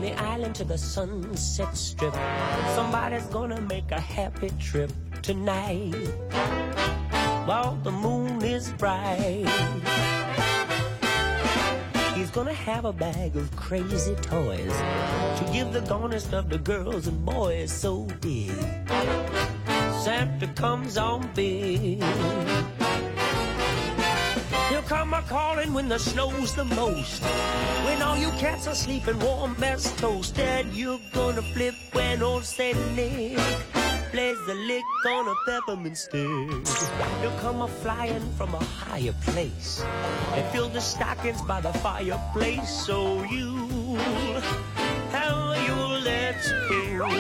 Coney Island to the Sunset Strip. Somebody's gonna make a happy trip tonight while the moon is bright. He's gonna have a bag of crazy toys to give the gonest of the girls and boys so big. Santa comes on big. He'll come a-calling when the snow's the most, when all you cats are sleeping warm as toast. And you're gonna flip when old Saint Nick plays the lick on a peppermint stick. He'll come a-flying from a higher place and fill the stockings by the fireplace. So you have your let's go.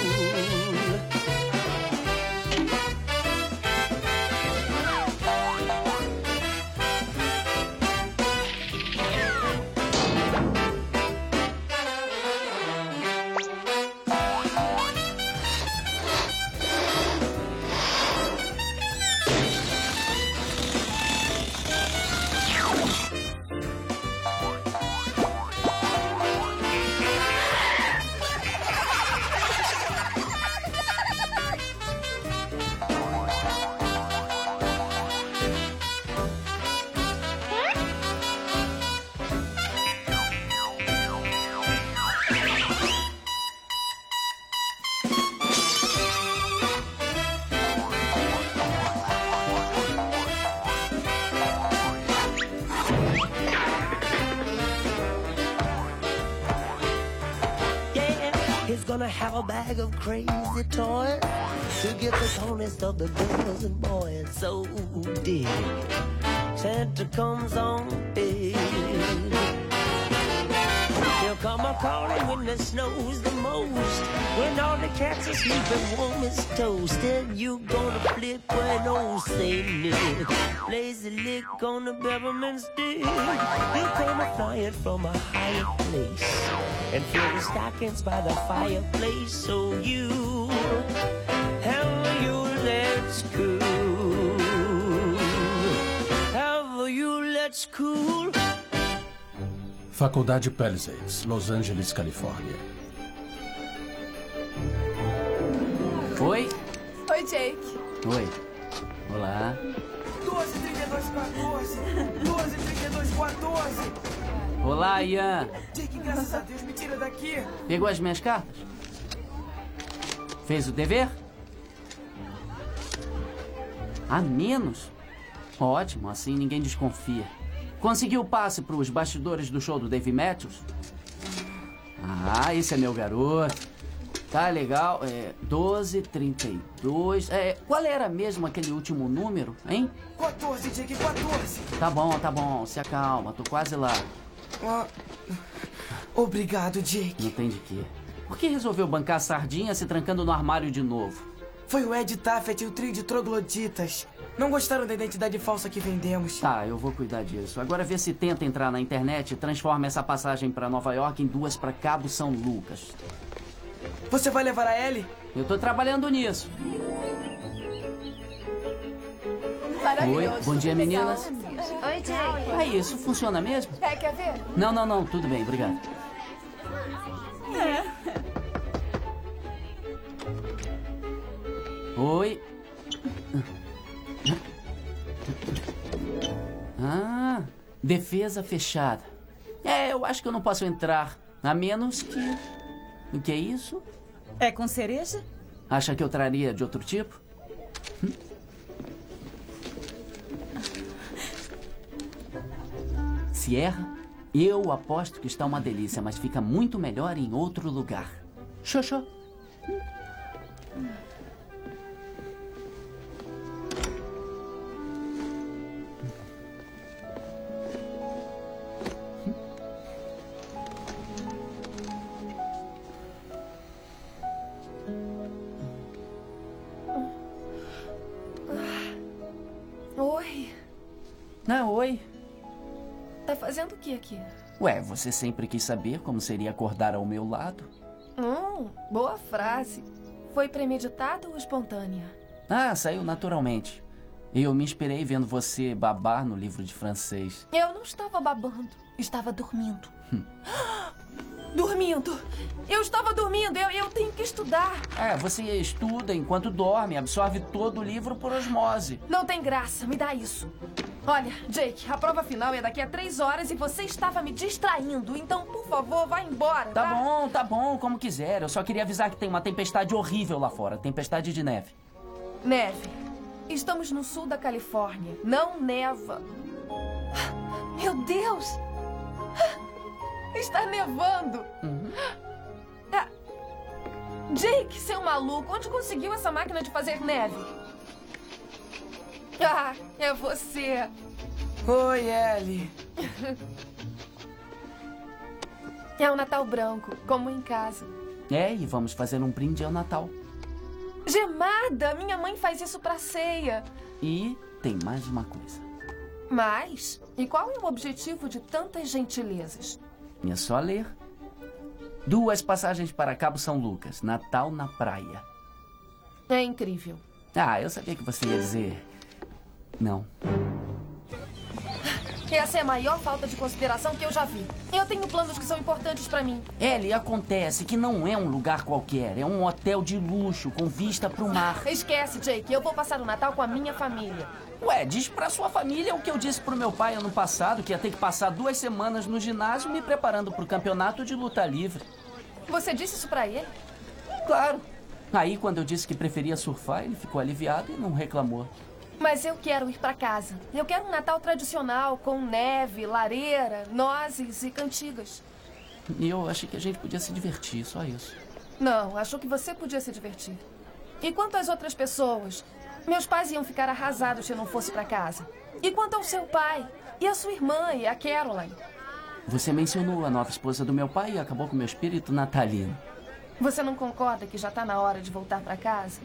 Gonna have a bag of crazy toys to give the tallest of the girls and boys so dig. Santa comes on big. He'll come a-calling when the snow's the most, when all the cats are sleeping warm as toast. And you gonna flip when old Saint Nick plays a lick on the peppermint stick. He'll come a-flying from a higher place and fill the stockings by the fireplace. So you have your let's cool. Have your let's cool. Faculdade Palisades, Los Angeles, Califórnia. Oi? Oi, Jake. Oi. Olá. 12, 32, 14. 12, 32, 14. Olá, Ian. Jake, graças a Deus, me tira daqui. Pegou as minhas cartas? Fez o dever? A menos? Ótimo, assim ninguém desconfia. Conseguiu o passe para os bastidores do show do Dave Matthews? Ah, esse é meu garoto. Tá legal. 12, 32... qual era mesmo aquele último número, hein? 14, Jake, 14. Tá bom. Se acalma, tô quase lá. Obrigado, Jake. Não tem de quê. Por que resolveu bancar a sardinha se trancando no armário de novo? Foi o Ed Taffet e o trio de trogloditas. Não gostaram da identidade falsa que vendemos. Tá, eu vou cuidar disso. Agora vê se tenta entrar na internet e transforma essa passagem pra Nova York em 2 pra Cabo São Lucas. Você vai levar a Ellie? Eu tô trabalhando nisso. Maravilhoso. Oi, bom dia, meninas. Oi, Jake. Isso funciona mesmo? Quer ver? Não, tudo bem, obrigado. Oi. Defesa fechada. Eu acho que eu não posso entrar, a menos que... O que é isso? É com cereja? Acha que eu traria de outro tipo? Se erra, eu aposto que está uma delícia, mas fica muito melhor em outro lugar. Xoxô. Oi. Oi. Tá fazendo o que aqui? Ué, você sempre quis saber como seria acordar ao meu lado? Boa frase. Foi premeditada ou espontânea? Saiu naturalmente. Eu me inspirei vendo você babar no livro de francês. Eu não estava babando. Estava dormindo. Dormindo. Eu estava dormindo. Eu tenho que estudar. Você estuda enquanto dorme, absorve todo o livro por osmose. Não tem graça. Me dá isso. Olha, Jake, a prova final é daqui a 3 horas e você estava me distraindo. Então, por favor, vá embora. Tá bom, como quiser. Eu só queria avisar que tem uma tempestade horrível lá fora. Tempestade de neve. Neve. Estamos no sul da Califórnia. Não neva. Meu Deus! Está nevando. Jake, seu maluco, onde conseguiu essa máquina de fazer neve? É você. Oi, Ellie. É o Natal branco, como em casa. E vamos fazer um brinde ao Natal. Gemada! Minha mãe faz isso pra ceia. E tem mais uma coisa. Mas? E qual é o objetivo de tantas gentilezas? É só ler. 2 passagens para Cabo São Lucas. Natal na praia. É incrível. Eu sabia que você ia dizer... não. Essa é a maior falta de consideração que eu já vi. Eu tenho planos que são importantes pra mim. Ellie, acontece que não é um lugar qualquer. É um hotel de luxo, com vista pro mar. Esquece, Jake. Eu vou passar o Natal com a minha família. Diz pra sua família o que eu disse pro meu pai ano passado, que ia ter que passar 2 semanas no ginásio me preparando pro campeonato de luta livre. Você disse isso pra ele? Claro. Aí, quando eu disse que preferia surfar, ele ficou aliviado e não reclamou. Mas eu quero ir pra casa. Eu quero um Natal tradicional, com neve, lareira, nozes e cantigas. E eu achei que a gente podia se divertir, só isso. Não, achou que você podia se divertir. E quanto às outras pessoas? Meus pais iam ficar arrasados se eu não fosse pra casa. E quanto ao seu pai? E a sua irmã e a Caroline? Você mencionou a nova esposa do meu pai e acabou com o meu espírito natalino. Você não concorda que já tá na hora de voltar pra casa?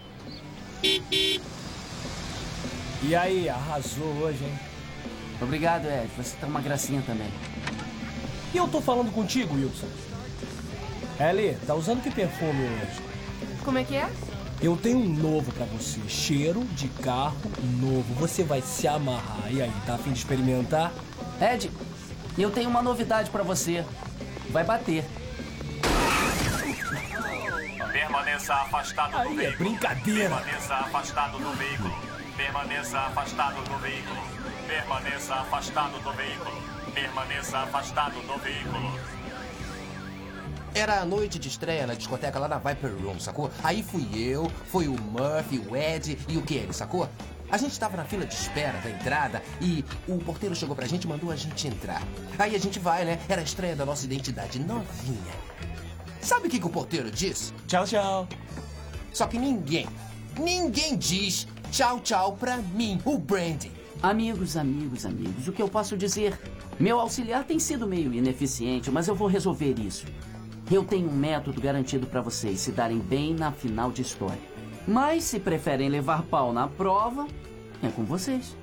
E aí, arrasou hoje, hein? Obrigado, Ed. Você tá uma gracinha também. E eu tô falando contigo, Wilson. Ellie, tá usando que perfume hoje? Como é que é? Eu tenho um novo pra você. Cheiro de carro novo. Você vai se amarrar. E aí, tá a fim de experimentar? Ed, eu tenho uma novidade pra você. Vai bater. Permaneça afastado do veículo. Aí é brincadeira. Permaneça afastado do veículo. Permaneça afastado do veículo. Permaneça afastado do veículo. Permaneça afastado do veículo. Era a noite de estreia na discoteca lá na Viper Room, sacou? Aí fui eu, foi o Murphy, o Ed e o Kenny, sacou? A gente tava na fila de espera da entrada e o porteiro chegou pra gente e mandou a gente entrar. Aí a gente vai, né? Era a estreia da nossa identidade novinha. Sabe o que o porteiro disse? Tchau, tchau. Só que ninguém diz tchau, tchau pra mim, o Brandy. Amigos, o que eu posso dizer? Meu auxiliar tem sido meio ineficiente, mas eu vou resolver isso. Eu tenho um método garantido pra vocês se darem bem na final de história. Mas se preferem levar pau na prova, é com vocês.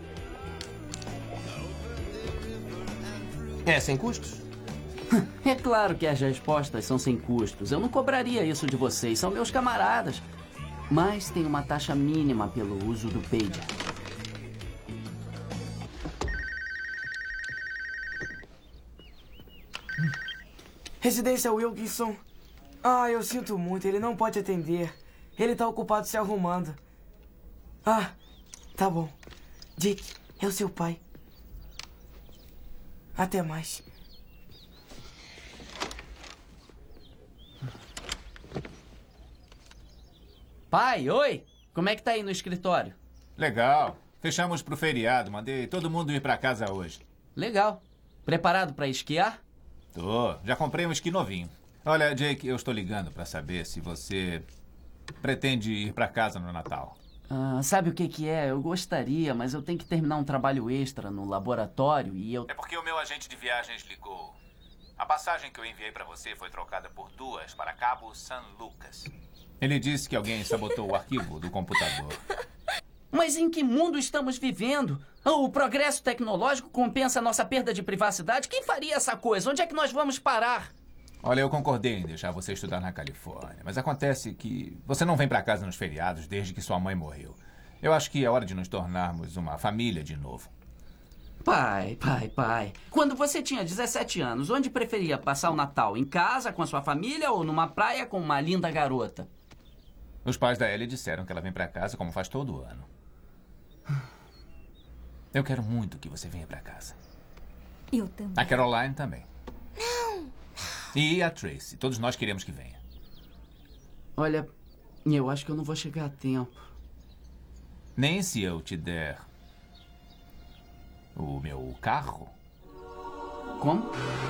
É sem custos? É claro que as respostas são sem custos. Eu não cobraria isso de vocês, são meus camaradas. Mas tem uma taxa mínima pelo uso do pager. Residência Wilkinson. Eu sinto muito, ele não pode atender. Ele tá ocupado se arrumando. Tá bom. Dick, é o seu pai. Até mais. Pai, oi! Como é que tá aí no escritório? Legal. Fechamos pro feriado. Mandei todo mundo ir pra casa hoje. Legal. Preparado pra esquiar? Tô. Já comprei um esqui novinho. Olha, Jake, eu estou ligando pra saber se você pretende ir pra casa no Natal. Sabe o que é? Eu gostaria, mas eu tenho que terminar um trabalho extra no laboratório e eu... É porque o meu agente de viagens ligou. A passagem que eu enviei pra você foi trocada por 2 para Cabo San Lucas. Ele disse que alguém sabotou o arquivo do computador. Mas em que mundo estamos vivendo? O progresso tecnológico compensa a nossa perda de privacidade? Quem faria essa coisa? Onde é que nós vamos parar? Olha, eu concordei em deixar você estudar na Califórnia, mas acontece que você não vem pra casa nos feriados desde que sua mãe morreu. Eu acho que é hora de nos tornarmos uma família de novo. Pai. Quando você tinha 17 anos, onde preferia passar o Natal? Em casa, com a sua família ou numa praia com uma linda garota? Os pais da Ellie disseram que ela vem pra casa como faz todo ano. Eu quero muito que você venha pra casa. Eu também. A Caroline também. Não. E a Tracy. Todos nós queremos que venha. Olha, eu acho que eu não vou chegar a tempo. Nem se eu te der o meu carro. Como?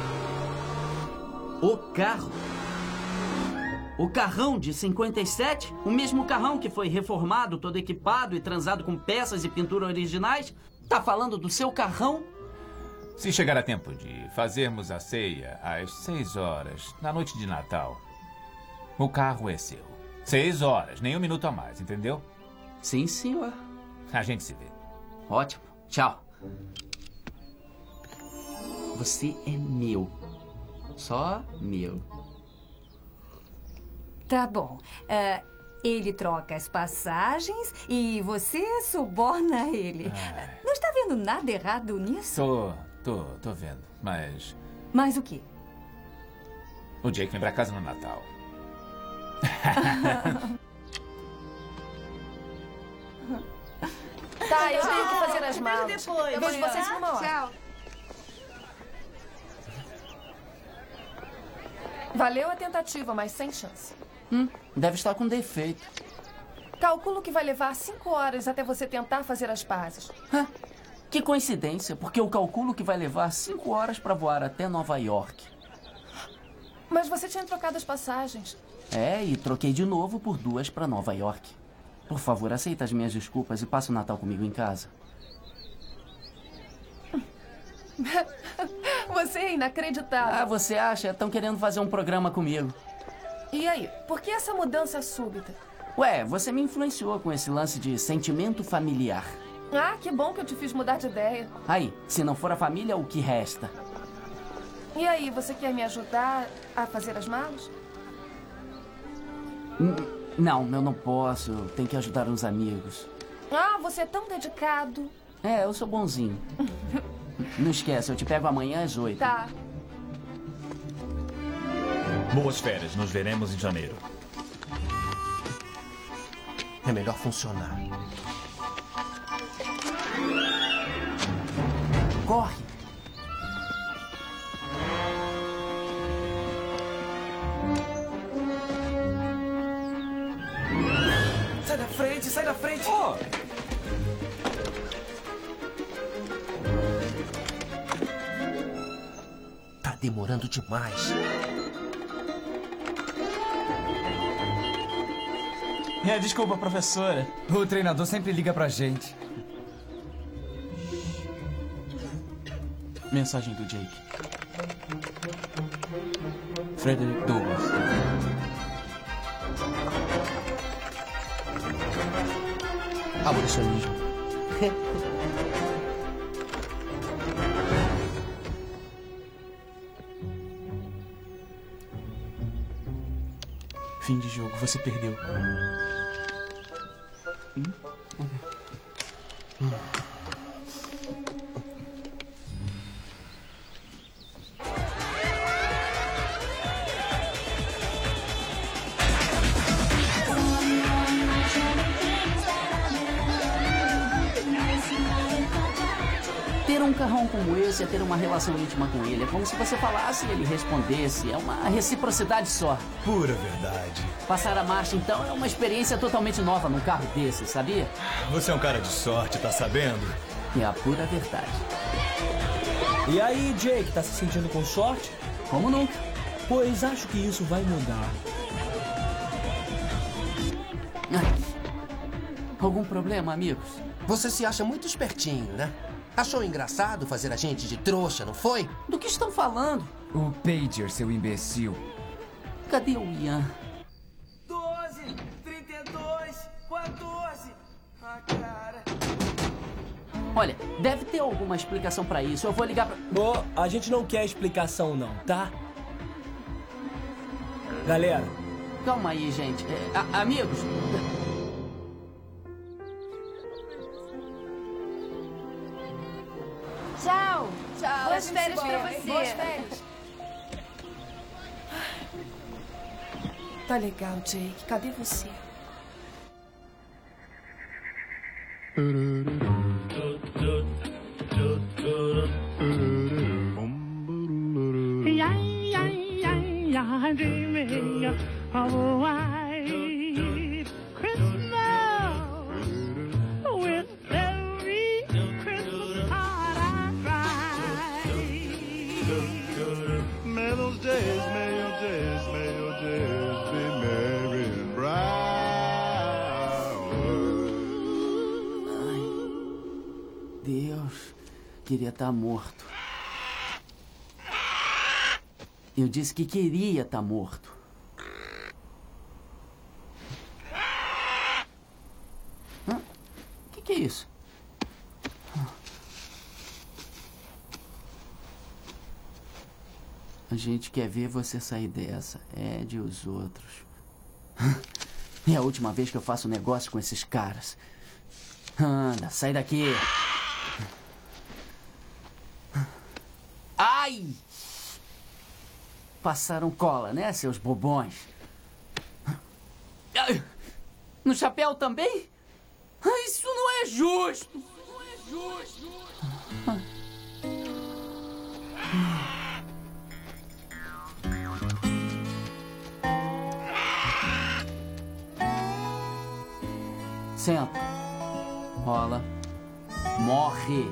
O carro? O carrão de 57? O mesmo carrão que foi reformado, todo equipado e transado com peças e pintura originais? Tá falando do seu carrão? Se chegar a tempo de fazermos a ceia às 6 horas, na noite de Natal, o carro é seu. 6 horas, nem um minuto a mais, entendeu? Sim, senhor. A gente se vê. Ótimo. Tchau. Você é meu. Só meu. Tá bom. Ele troca as passagens e você suborna ele. Não está vendo nada errado nisso? Tô vendo, mas... Mas o quê? O Jake vem pra casa no Natal. Tá, eu tenho que fazer as malas. Eu vejo vocês numa hora. Tchau. Valeu a tentativa, mas sem chance. Deve estar com defeito. Calculo que vai levar 5 horas até você tentar fazer as pazes. Que coincidência, porque eu calculo que vai levar 5 horas para voar até Nova York. Mas você tinha trocado as passagens. É, e troquei de novo por 2 para Nova York. Por favor, aceita as minhas desculpas e passa o Natal comigo em casa. Você é inacreditável. Ah, você acha? Estão querendo fazer um programa comigo. E aí, por que essa mudança súbita? Ué, você me influenciou com esse lance de sentimento familiar. Ah, que bom que eu te fiz mudar de ideia. Aí, se não for a família, o que resta? E aí, você quer me ajudar a fazer as malas? Não, eu não posso. Tenho que ajudar uns amigos. Ah, você é tão dedicado. É, eu sou bonzinho. Não esquece, eu te pego amanhã às 8. Tá. Boas férias, nos veremos em janeiro. É melhor funcionar. Corre! Sai da frente, sai da frente! Oh. Tá demorando demais. Desculpa, professora. O treinador sempre liga pra gente. Mensagem do Jake. Frederick Douglass. Abolicionismo. Fim de jogo, você perdeu. Ter um carrão como esse é ter uma relação íntima com ele. É como se você falasse e ele respondesse. É uma reciprocidade só. Pura verdade. Passar a marcha, então, é uma experiência totalmente nova num carro desse, sabia? Você é um cara de sorte, tá sabendo? É a pura verdade. E aí, Jake, tá se sentindo com sorte? Como nunca. Pois acho que isso vai mudar. Algum problema, amigos? Você se acha muito espertinho, né? Achou engraçado fazer a gente de trouxa, não foi? Do que estão falando? O Pager, seu imbecil. Cadê o Ian? 12, 32, 14. Ah, cara. Olha, deve ter alguma explicação pra isso. Eu vou ligar pra... A gente não quer explicação não, tá? Galera. Calma aí, gente. Amigos. Tchau. Tchau. Boas férias pra você. Boas férias. Tá legal, Jake. Cadê você? I'm dreaming of a white Christmas with every Christmas heart I cry. May those days, may your days, may your days be merry and bright. Deus, queria estar morto. Eu disse que queria estar morto. O que é isso? A gente quer ver você sair dessa, Ed e os outros. É a última vez que eu faço negócio com esses caras. Anda, sai daqui. Ai! Passaram cola, né, seus bobões? No chapéu também? Isso não é justo! Senta. Rola. Morre.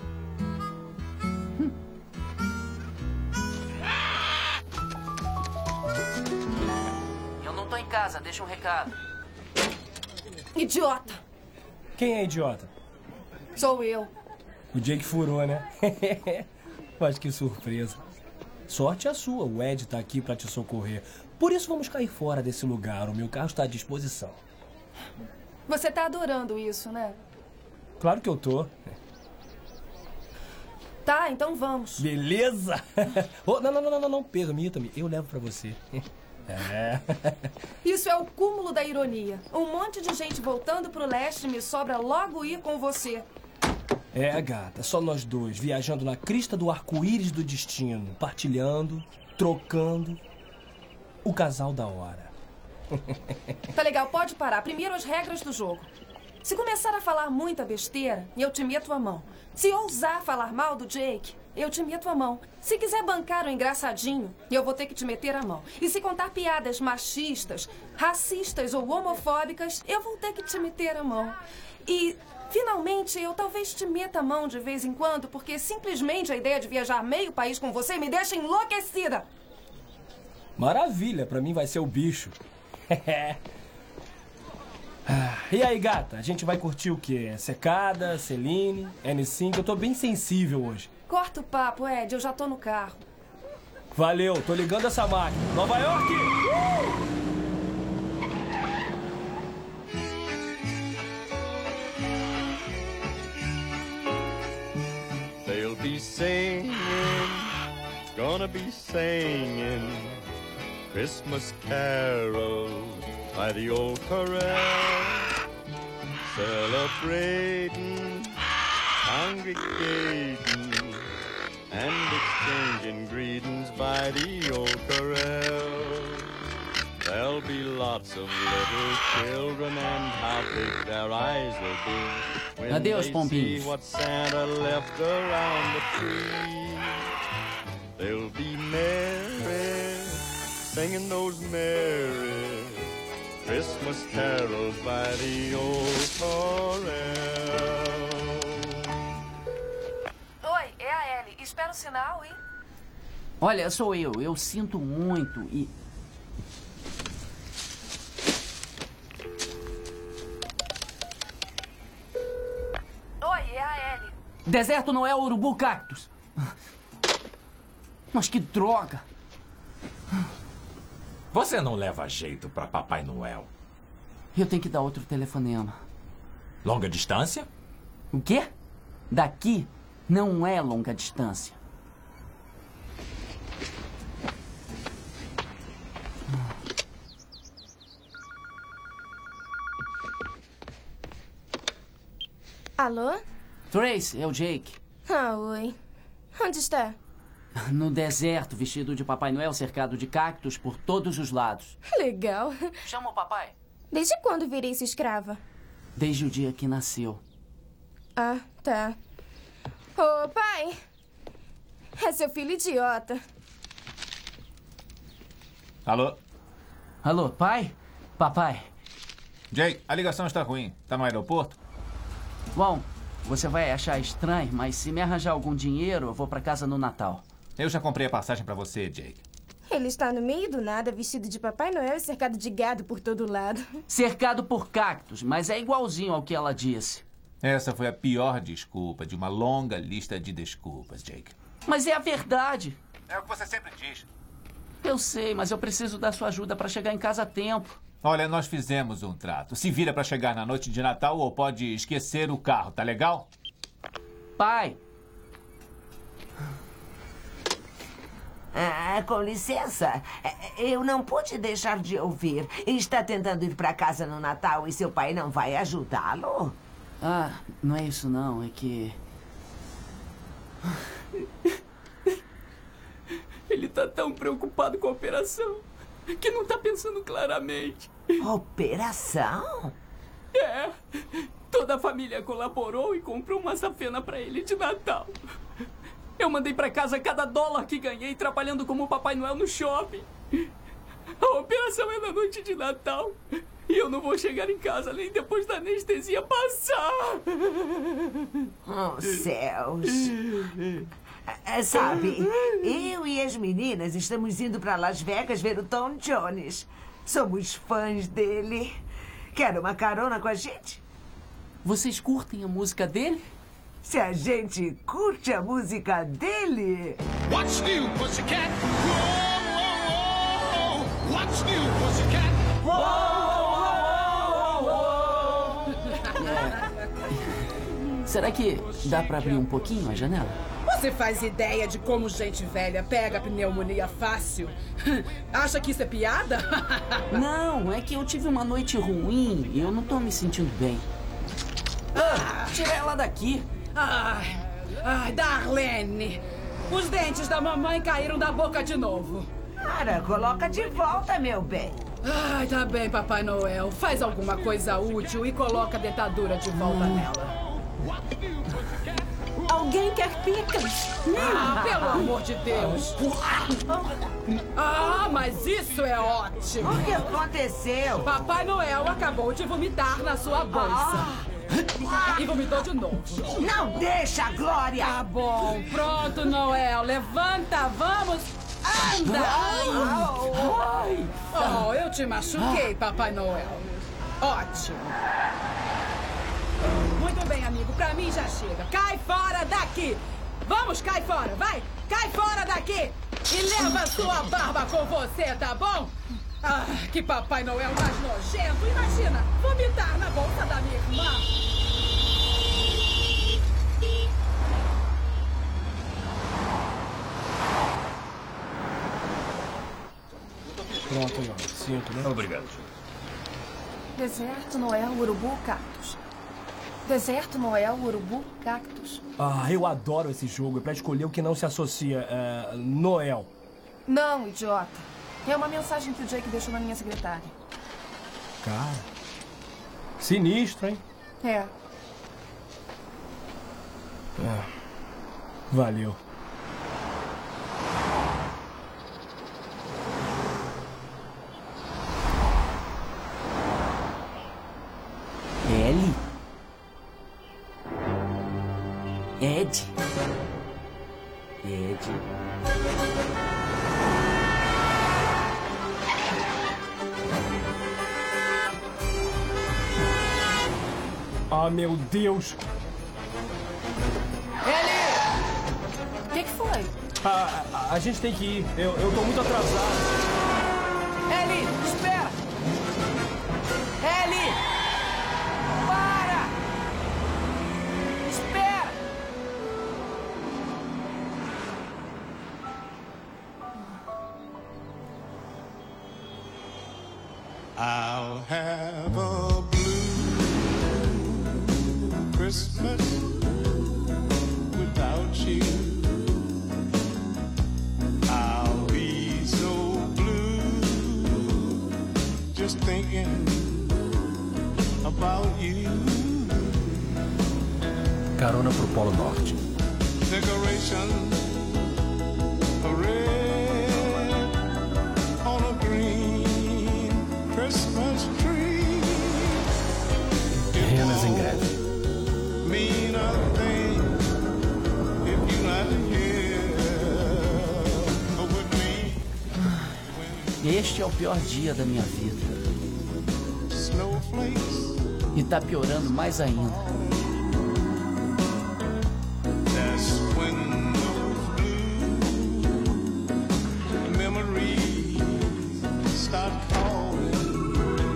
Eu não tô em casa, deixa um recado. Idiota! Quem é idiota? Sou eu. O Jake furou, né? Mas que surpresa. Sorte a sua, o Ed tá aqui pra te socorrer. Por isso vamos cair fora desse lugar, o meu carro está à disposição. Você tá adorando isso, né? Claro que eu tô. Tá, então vamos. Beleza? Oh, não, permita-me, eu levo pra você. É. Isso é o cúmulo da ironia. Um monte de gente voltando pro leste me sobra logo ir com você. É, gata, só nós dois, viajando na crista do arco-íris do destino, partilhando, trocando. O casal da hora. Tá legal, pode parar. Primeiro as regras do jogo. Se começar a falar muita besteira, eu te meto a mão. Se ousar falar mal do Jake, eu te meto a mão. Se quiser bancar o engraçadinho, eu vou ter que te meter a mão. E se contar piadas machistas, racistas ou homofóbicas, eu vou ter que te meter a mão. E, finalmente, eu talvez te meta a mão de vez em quando, porque simplesmente a ideia de viajar meio país com você me deixa enlouquecida. Maravilha, pra mim vai ser o bicho. E aí, gata, a gente vai curtir o quê? Secada, Celine, N5? Eu tô bem sensível hoje. Corta o papo, Ed, eu já tô no carro. Valeu, tô ligando essa máquina. Nova York! They'll be singing, gonna be singing Christmas carols by the old corral, celebrating, congregating, and exchanging greetings by the old corral. There'll be lots of little children, and how big their eyes will be when Adeus, they pombinhos. see what Santa left around the tree. They'll be merry, singing those merry Christmas carols by the old corral. Oi, é a Ellie. Espera o sinal e... Olha, sou eu. Eu sinto muito e... Oi, é a Ellie. Deserto não é urubu cactus. Mas que droga. Você não leva jeito pra Papai Noel. Eu tenho que dar outro telefonema. Longa distância? O quê? Daqui não é longa distância. Alô? Trace, é o Jake. Ah, oi. Onde está? No deserto, vestido de Papai Noel, cercado de cactos por todos os lados. Legal. Chama o papai. Desde quando virei sua escrava? Desde o dia que nasceu. Ah, tá. Ô, pai. É seu filho idiota. Alô? Alô, pai? Papai? Jake, a ligação está ruim. Tá no aeroporto? Bom, você vai achar estranho, mas se me arranjar algum dinheiro, eu vou pra casa no Natal. Eu já comprei a passagem pra você, Jake. Ele está no meio do nada, vestido de Papai Noel e cercado de gado por todo lado. Cercado por cactos, mas é igualzinho ao que ela disse. Essa foi a pior desculpa de uma longa lista de desculpas, Jake. Mas é a verdade. É o que você sempre diz. Eu sei, mas eu preciso da sua ajuda pra chegar em casa a tempo. Olha, nós fizemos um trato. Se vira pra chegar na noite de Natal ou pode esquecer o carro, tá legal? Pai! Com licença, eu não pude deixar de ouvir. Está tentando ir para casa no Natal e seu pai não vai ajudá-lo? Ah, não é isso não, é que... Ele tá tão preocupado com a operação que não tá pensando claramente. Operação? É, toda a família colaborou e comprou uma safena pra ele de Natal. Eu mandei pra casa cada dólar que ganhei trabalhando como Papai Noel no shopping. A operação é na noite de Natal. E eu não vou chegar em casa nem depois da anestesia passar. Oh, céus. Sabe, eu e as meninas estamos indo pra Las Vegas ver o Tom Jones. Somos fãs dele. Quer uma carona com a gente? Vocês curtem a música dele? Se a gente curte a música dele... What's new, Pussycat? Whoa, whoa, whoa. What's new, Pussycat? Whoa, whoa, whoa. Será que dá pra abrir um pouquinho a janela? Você faz ideia de como gente velha pega pneumonia fácil? Acha que isso é piada? Não, é que eu tive uma noite ruim e eu não tô me sentindo bem. Tira ela daqui. Ai, Darlene, os dentes da mamãe caíram da boca de novo. Cara, coloca de volta, meu bem. Ai, tá bem, Papai Noel. Faz alguma coisa útil e coloca a dentadura de volta nela. Alguém quer picas? Ah, pelo amor de Deus. Ah, mas isso é ótimo. O que aconteceu? Papai Noel acabou de vomitar na sua bolsa. E vomitou de novo. Não deixa, Glória! Tá bom, pronto, Noel. Levanta, vamos. Anda! Ai. Oh, eu te machuquei, Papai Noel. Ótimo. Muito bem, amigo. Pra mim já chega. Cai fora daqui. Vamos, cai fora. Vai. Cai fora daqui. E leva sua barba com você, tá bom? Ah, que Papai Noel mais nojento. Imagina, vomitar na bolsa da minha irmã. Pronto, João. Sinto, né? Obrigado. Deserto, Noel, urubu, cactus. Deserto, Noel, urubu, cactus. Ah, eu adoro esse jogo. É pra escolher o que não se associa. Noel. Não, idiota. É uma mensagem que o Jake deixou na minha secretária. Cara. Sinistro, hein? É. Valeu. Ellie? Ed? Ah, meu Deus! Ellie! O que foi? A gente tem que ir. Eu tô muito atrasado. Ellie, espera! Ellie! Para! Espera! I'll have a blue Christmas without you. carona pro Polo Norte. Decoration, a red on a green Christmas tree. Renas em greve. Mean a thing if you not here with me. Este é o pior dia da minha vida. Snowflakes. E tá piorando mais ainda. That's when those blue memories start calling.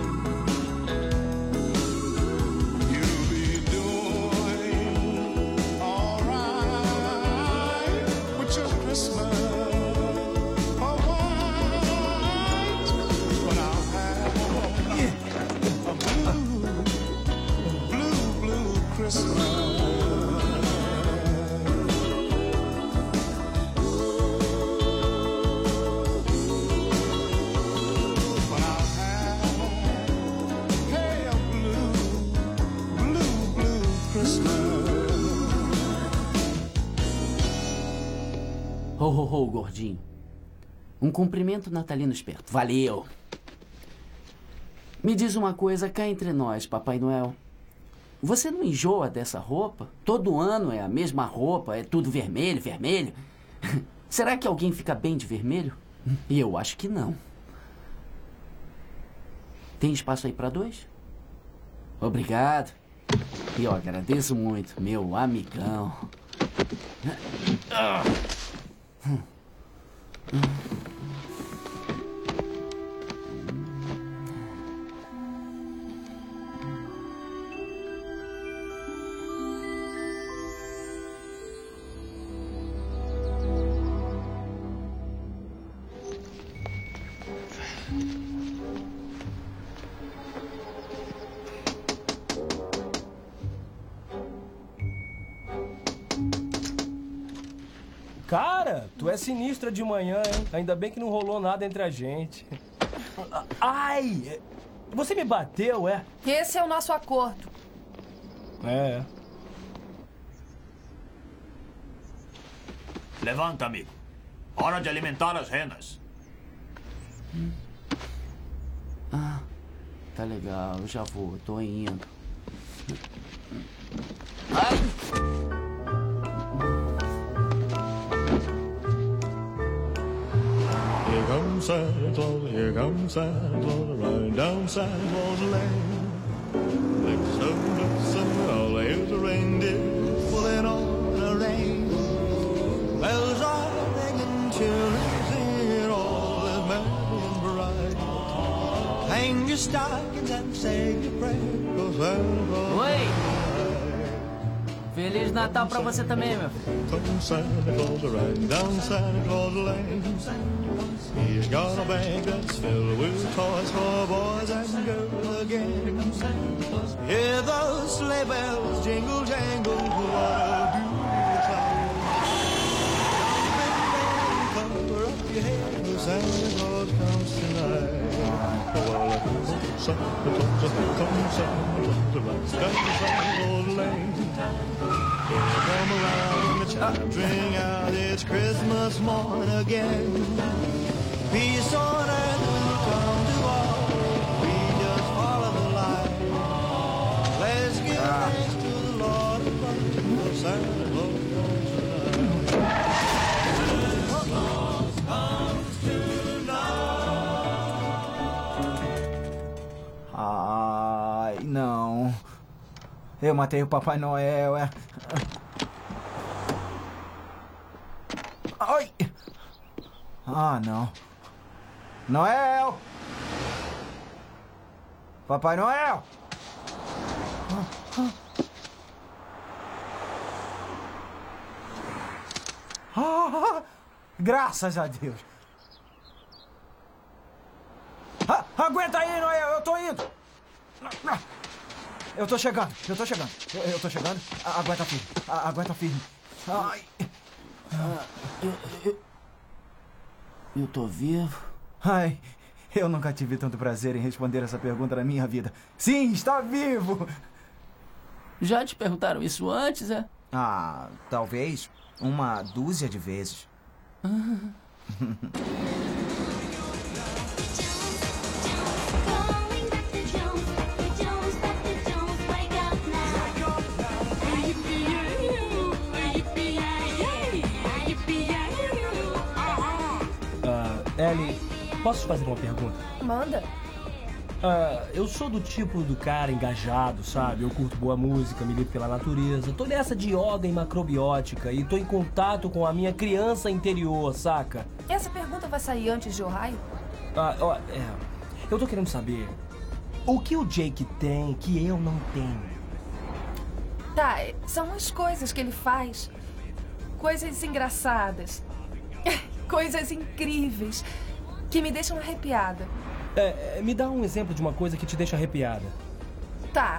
You'll be doing all right with your Christmas. All right, but I'll have a blue Christmas. Ho, ho, ho, gordinho. Um cumprimento natalino esperto. Valeu! Me diz uma coisa cá entre nós, Papai Noel. Você não enjoa dessa roupa? Todo ano é a mesma roupa, é tudo vermelho, vermelho. Será que alguém fica bem de vermelho? Eu acho que não. Tem espaço aí para 2? Obrigado. E eu agradeço muito, meu amigão. Cara, tu é sinistra de manhã, hein? Ainda bem que não rolou nada entre a gente. Ai! Você me bateu, é? Esse é o nosso acordo. É. Levanta, amigo. Hora de alimentar as renas. Ah, tá legal, eu já vou, tô indo. Ai! Here comes Santa Claus, here comes Santa Claus, right down Santa Claus Lane. Like snow, all here's a reindeer pulling on the rein. Bells are ringing, children singing, all is merry and bright. Hang your stockings and say your prayers, 'cause Santa Claus. Oi! Feliz Natal pra você também, meu filho. Come Santa Claus, right down Santa Claus Lane. He's got a bag that's filled with toys for boys and girls again. Hear those sleigh bells jingle jangle, what a beautiful sound. Cover up your head, the Santa Claus comes tonight. Oh, Santa Claus, come Santa Claus, right down Santa Claus Lane. Come around when the chimes ring out, it's Christmas morn again. Peace on earth will come to all. We just follow the light. Let's give thanks to the Lord above. For Santa Claus comes tonight. Ai, não. Eu matei o Papai Noel, é. Ai! Ah, não. Noel! Papai Noel! Graças a Deus! Aguenta aí, Noel, eu tô indo! Eu tô chegando. Aguenta firme. Aguenta firme. Ai. Eu tô vivo? Ai, eu nunca tive tanto prazer em responder essa pergunta na minha vida. Sim, está vivo! Já te perguntaram isso antes, é? Ah, talvez uma dúzia de vezes. Ellie, posso te fazer uma pergunta? Manda. Eu sou do tipo do cara engajado, sabe? Eu curto boa música, milito pela natureza. Tô nessa de yoga e macrobiótica e tô em contato com a minha criança interior, saca? Essa pergunta vai sair antes de Ohio? Eu tô querendo saber o que o Jake tem que eu não tenho. Tá, são as coisas que ele faz. Coisas engraçadas. Coisas incríveis. Que me deixam arrepiada. Me dá um exemplo de uma coisa que te deixa arrepiada. Tá.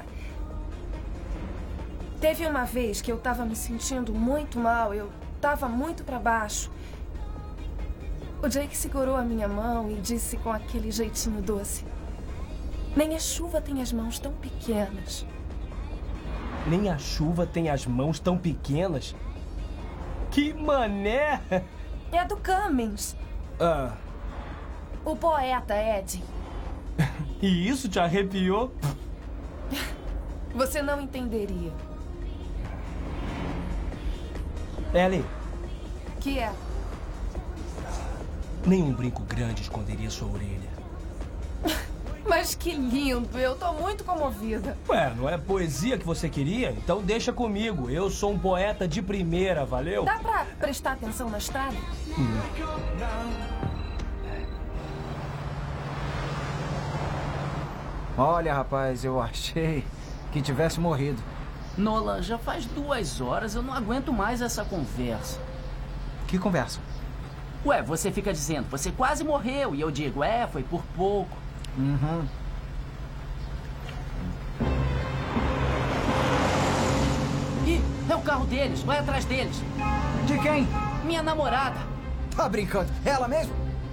Teve uma vez que eu tava me sentindo muito mal. Eu tava muito pra baixo. O Jake segurou a minha mão e disse com aquele jeitinho doce: nem a chuva tem as mãos tão pequenas. Nem a chuva tem as mãos tão pequenas? Que mané! É do Cummings. O poeta, Ed. E isso te arrepiou? Você não entenderia. Ellie. Que é? Nenhum brinco grande esconderia sua orelha. Mas que lindo! Eu tô muito comovida. Ué, não é poesia que você queria? Então deixa comigo. Eu sou um poeta de primeira, valeu? Dá pra prestar atenção na estrada? Olha, rapaz, eu achei que tivesse morrido. Nolan, já faz 2 horas, eu não aguento mais essa conversa. Que conversa? Ué, você fica dizendo, você quase morreu. E eu digo, foi por pouco. Ih, é o carro deles, vai atrás deles. De quem? Minha namorada. Tá brincando? Ela mesmo?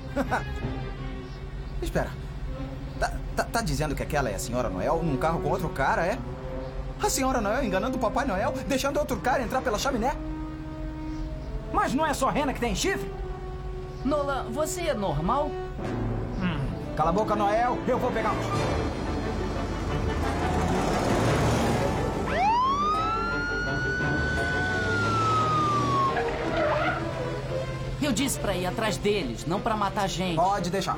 Espera. Tá dizendo que aquela é a Senhora Noel num carro com outro cara, é? A Senhora Noel enganando o Papai Noel, deixando outro cara entrar pela chaminé? Mas não é só rena que tem chifre? Nolan, você é normal? Cala a boca, Noel. Eu vou pegar. Eu disse pra ir atrás deles, não pra matar gente. Pode deixar.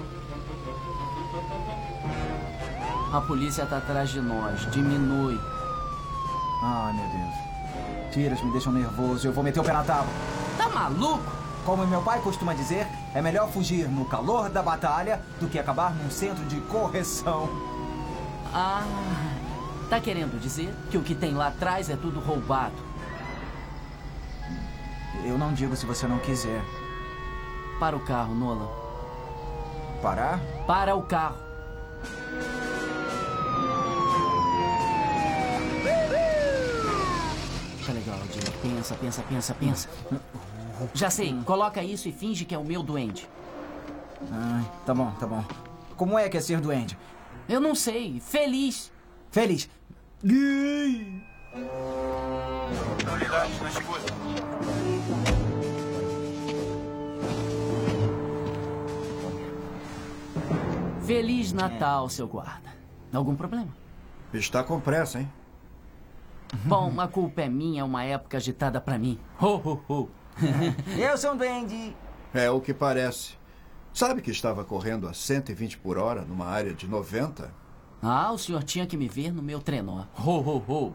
A polícia tá atrás de nós. Diminui. Ai, meu Deus. Tiras me deixam nervoso. Eu vou meter o pé na tábua. Tá maluco? Como meu pai costuma dizer, é melhor fugir no calor da batalha do que acabar num centro de correção. Tá querendo dizer que o que tem lá atrás é tudo roubado? Eu não digo se você não quiser. Para o carro, Nolan. Parar? Para o carro. Tá legal, Jake. Pensa. Já sei, coloca isso e finge que é o meu duende. Tá bom. Como é que é ser duende? Eu não sei. Feliz. Feliz. Unidades na escuta. Feliz Natal, seu guarda. Algum problema? Está com pressa, hein? Bom, a culpa é minha, é uma época agitada pra mim. Ho, ho, ho. Eu sou um duende. É o que parece. Sabe que estava correndo a 120 por hora numa área de 90? O senhor tinha que me ver no meu trenó. Ho, ho, ho.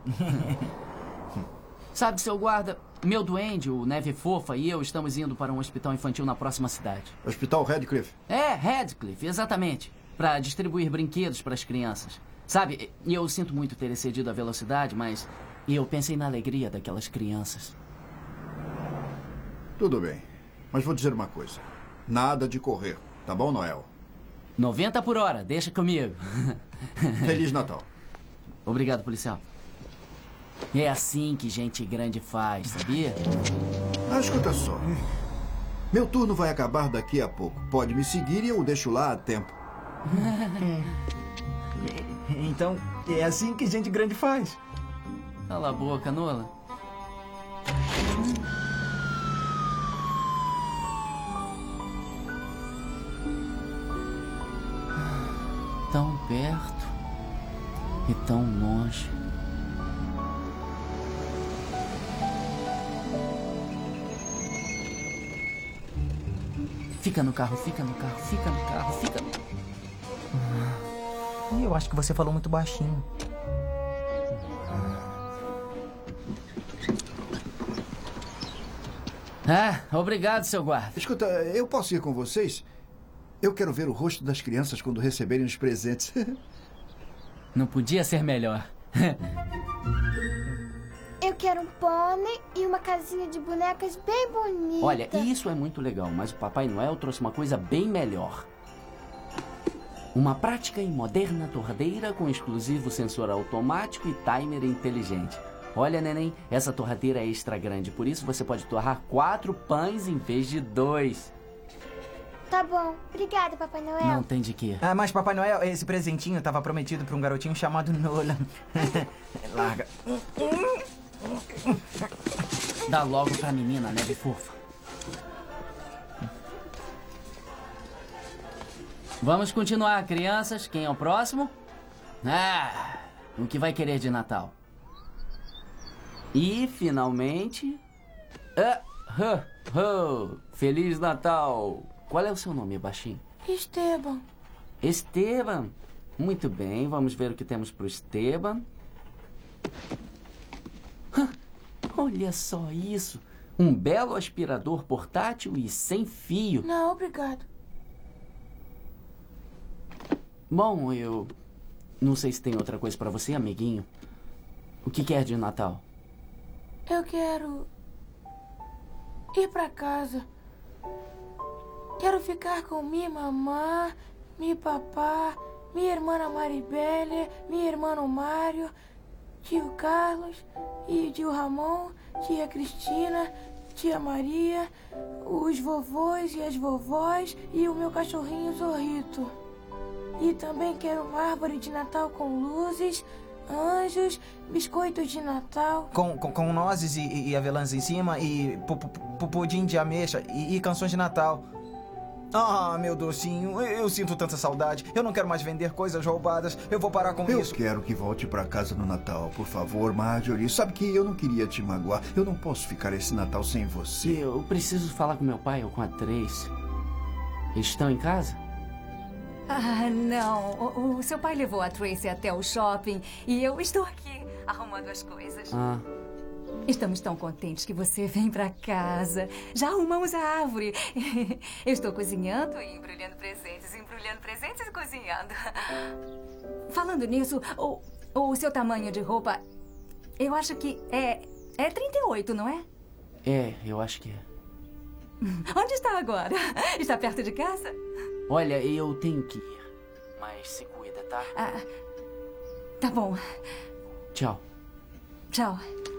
Sabe, seu guarda, meu duende, o Neve Fofa, e eu estamos indo para um hospital infantil na próxima cidade. Hospital Radcliffe? Radcliffe, exatamente. Para distribuir brinquedos para as crianças. Sabe, eu sinto muito ter excedido a velocidade, mas eu pensei na alegria daquelas crianças. Tudo bem, mas vou dizer uma coisa. Nada de correr, tá bom, Noel? 90 por hora, deixa comigo. Feliz Natal. Obrigado, policial. É assim que gente grande faz, sabia? Escuta só. Meu turno vai acabar daqui a pouco. Pode me seguir e eu o deixo lá a tempo. Então, é assim que gente grande faz. Cala a boca, Nolan. perto e tão longe. Fica no carro, fica no carro, fica no carro, fica no... Eu acho que você falou muito baixinho. Obrigado, seu guarda. Escuta, eu posso ir com vocês? Eu quero ver o rosto das crianças quando receberem os presentes. Não podia ser melhor. Eu quero um pônei e uma casinha de bonecas bem bonita. Olha, isso é muito legal, mas o Papai Noel trouxe uma coisa bem melhor. Uma prática e moderna torradeira com exclusivo sensor automático e timer inteligente. Olha, neném, essa torradeira é extra grande, por isso você pode torrar 4 pães em vez de 2. Tá bom. Obrigada, Papai Noel. Não tem de quê. Mas, Papai Noel, esse presentinho estava prometido para um garotinho chamado Nolan. Larga. Dá logo pra menina, neve fofa. Vamos continuar, crianças. Quem é o próximo? O que vai querer de Natal? E, finalmente... Feliz Natal! Qual é o seu nome, baixinho? Esteban. Esteban? Muito bem, vamos ver o que temos pro Esteban. Olha só isso. Um belo aspirador portátil e sem fio. Não, obrigado. Bom, eu não sei se tem outra coisa pra você, amiguinho. O que quer de Natal? Eu quero ir pra casa. Quero ficar com minha mamã, meu papá, minha irmã Maribele, minha irmã Mário, tio Carlos e tio Ramon, tia Cristina, tia Maria, os vovôs e as vovós e o meu cachorrinho Zorrito. E também quero uma árvore de Natal com luzes, anjos, biscoitos de Natal. Com nozes e avelãs em cima e pudim de ameixa e canções de Natal. Ah, meu docinho, eu sinto tanta saudade. Eu não quero mais vender coisas roubadas. Eu vou parar com isso. Eu quero que volte pra casa no Natal, por favor, Marjorie. Sabe que eu não queria te magoar. Eu não posso ficar esse Natal sem você. Eu preciso falar com meu pai ou com a Trace. Eles estão em casa? Não. O seu pai levou a Tracy até o shopping e eu estou aqui arrumando as coisas. Estamos tão contentes que você vem pra casa. Já arrumamos a árvore. Eu estou cozinhando e embrulhando presentes e cozinhando. Falando nisso, o seu tamanho de roupa, eu acho que é 38, não é? Eu acho que é. Onde está agora? Está perto de casa? Olha, eu tenho que ir. Mas se cuida, tá? Tá bom. Tchau. Tchau.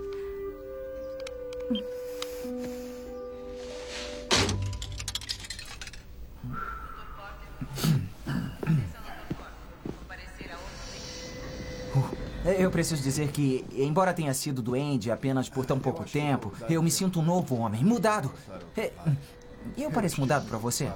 Eu preciso dizer que, embora tenha sido duende apenas por tão pouco tempo, eu me sinto um novo homem, mudado. Eu pareço mudado pra você?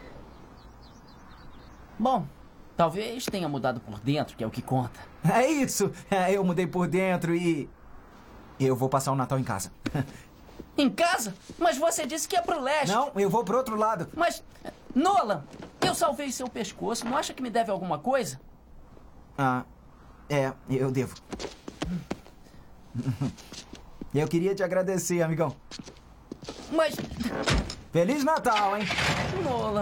Bom, talvez tenha mudado por dentro, que é o que conta. É isso! Eu mudei por dentro e... eu vou passar o Natal em casa. Em casa? Mas você disse que ia pro leste. Não, eu vou pro outro lado. Mas, Nolan, eu salvei seu pescoço. Não acha que me deve alguma coisa? Eu devo. Eu queria te agradecer, amigão. Mas... Feliz Natal, hein? Nolan.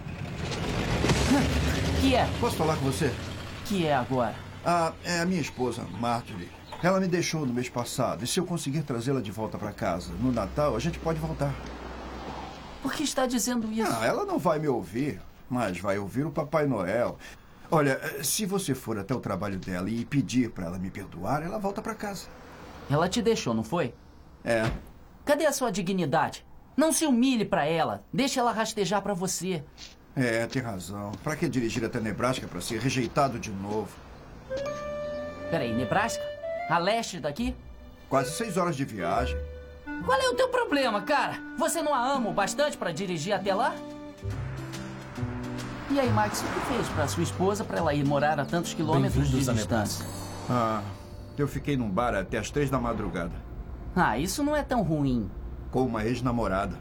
Que é? Posso falar com você? Que é agora? É a minha esposa, Marjorie. Ela me deixou no mês passado. E se eu conseguir trazê-la de volta para casa no Natal, a gente pode voltar. Por que está dizendo isso? Ela não vai me ouvir, mas vai ouvir o Papai Noel. Olha, se você for até o trabalho dela e pedir para ela me perdoar, ela volta para casa. Ela te deixou, não foi? É. Cadê a sua dignidade? Não se humilhe para ela. Deixe ela rastejar para você. Tem razão. Para que dirigir até Nebraska para ser rejeitado de novo? Peraí, Nebraska? A leste daqui? Quase 6 horas de viagem. Qual é o teu problema, cara? Você não a ama o bastante para dirigir até lá? E aí, Max, o que fez pra sua esposa pra ela ir morar a tantos quilômetros de distância? Eu fiquei num bar até as 3 da madrugada. Isso não é tão ruim. Com uma ex-namorada.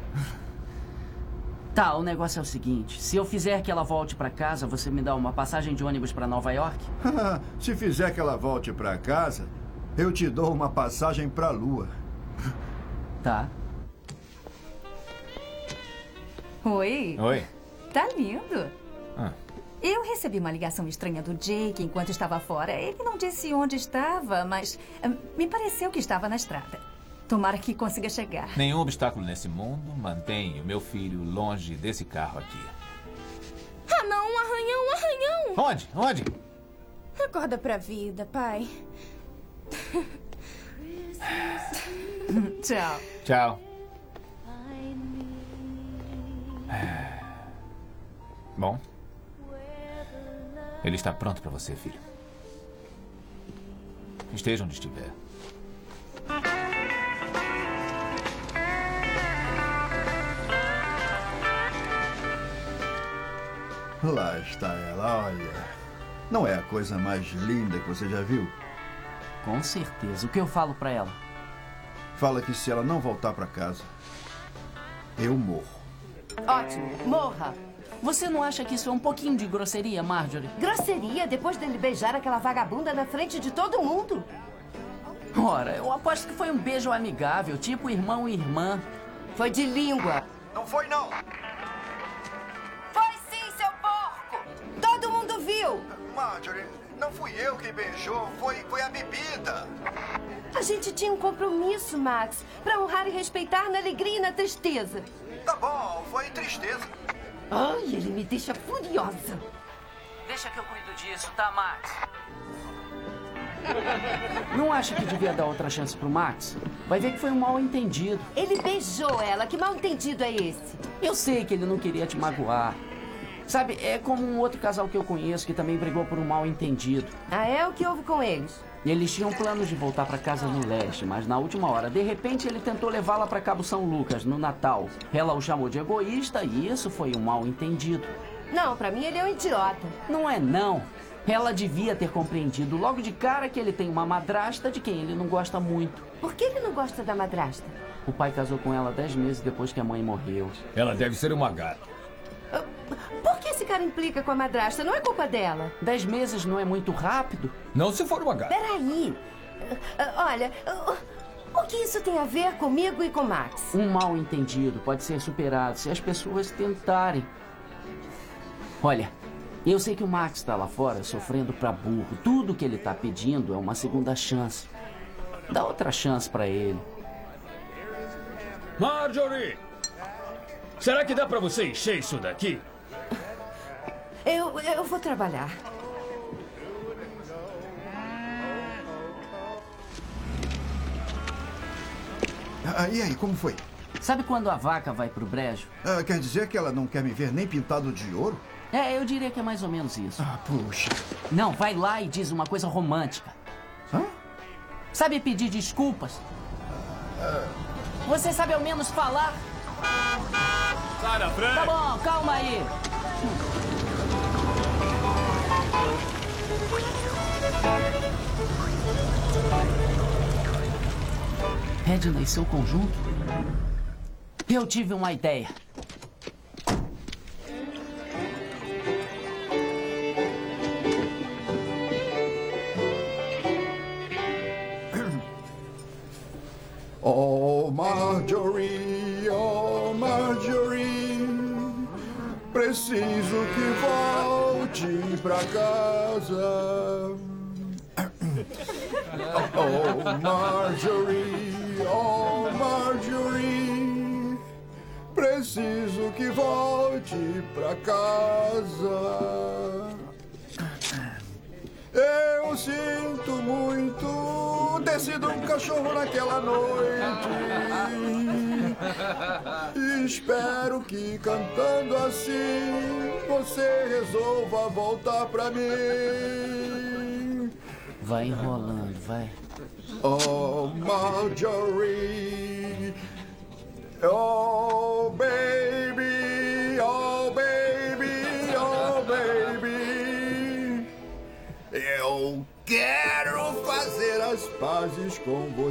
Tá, o negócio é o seguinte. Se eu fizer que ela volte pra casa, você me dá uma passagem de ônibus pra Nova York? Se fizer que ela volte pra casa, eu te dou uma passagem pra Lua. Tá. Oi. Oi. Tá lindo. Eu recebi uma ligação estranha do Jake enquanto estava fora. Ele não disse onde estava, mas me pareceu que estava na estrada. Tomara que consiga chegar. Nenhum obstáculo nesse mundo mantém o meu filho longe desse carro aqui. Ah, não, um arranhão. Onde? Acorda pra vida, pai. Tchau. Tchau. Bom, ele está pronto para você, filho. Esteja onde estiver. Lá está ela, olha. Não é a coisa mais linda que você já viu? Com certeza. O que eu falo pra ela? Fala que se ela não voltar pra casa, eu morro. Ótimo, morra. Você não acha que isso é um pouquinho de grosseria, Marjorie? Grosseria depois dele beijar aquela vagabunda na frente de todo mundo? Ora, eu aposto que foi um beijo amigável, tipo irmão e irmã. Foi de língua. Não foi, não. Foi sim, seu porco. Todo mundo viu. Marjorie, não fui eu quem beijou, foi a bebida. A gente tinha um compromisso, Max, pra honrar e respeitar na alegria e na tristeza. Tá bom, foi tristeza. Ai, ele me deixa furiosa. Deixa que eu cuido disso, tá, Max? Não acha que devia dar outra chance pro Max? Vai ver que foi um mal-entendido. Ele beijou ela. Que mal-entendido é esse? Eu sei que ele não queria te magoar. Sabe, é como um outro casal que eu conheço que também brigou por um mal-entendido. Ah, é? O que houve com eles? Eles tinham planos de voltar pra casa no leste, mas na última hora, de repente, ele tentou levá-la pra Cabo São Lucas, no Natal. Ela o chamou de egoísta e isso foi um mal-entendido. Não, pra mim ele é um idiota. Não é, não. Ela devia ter compreendido logo de cara que ele tem uma madrasta de quem ele não gosta muito. Por que ele não gosta da madrasta? O pai casou com ela 10 meses depois que a mãe morreu. Ela deve ser uma gata. Por que esse cara implica com a madrasta? Não é culpa dela. 10 meses não é muito rápido? Não se for uma gata. Peraí. Olha, o que isso tem a ver comigo e com Max? Um mal-entendido pode ser superado se as pessoas tentarem. Olha, eu sei que o Max está lá fora sofrendo pra burro. Tudo que ele tá pedindo é uma segunda chance. Dá outra chance pra ele. Marjorie! Será que dá pra você encher isso daqui? Eu vou trabalhar. E aí, como foi? Sabe quando a vaca vai pro brejo? Quer dizer que ela não quer me ver nem pintado de ouro? Eu diria que é mais ou menos isso. Puxa. Não, vai lá e diz uma coisa romântica. Sabe pedir desculpas? Você sabe ao menos falar? Sai da frente! Tá bom, calma aí. Edna e seu conjunto? Eu tive uma ideia. Oh, Marjorie, preciso que volte pra casa. Oh, Marjorie, preciso que volte pra casa. Eu sinto muito ter sido um cachorro naquela noite. Espero que cantando assim você resolva voltar pra mim. Vai enrolando, vai. Oh, Marjorie. Oh, baby, oh, baby,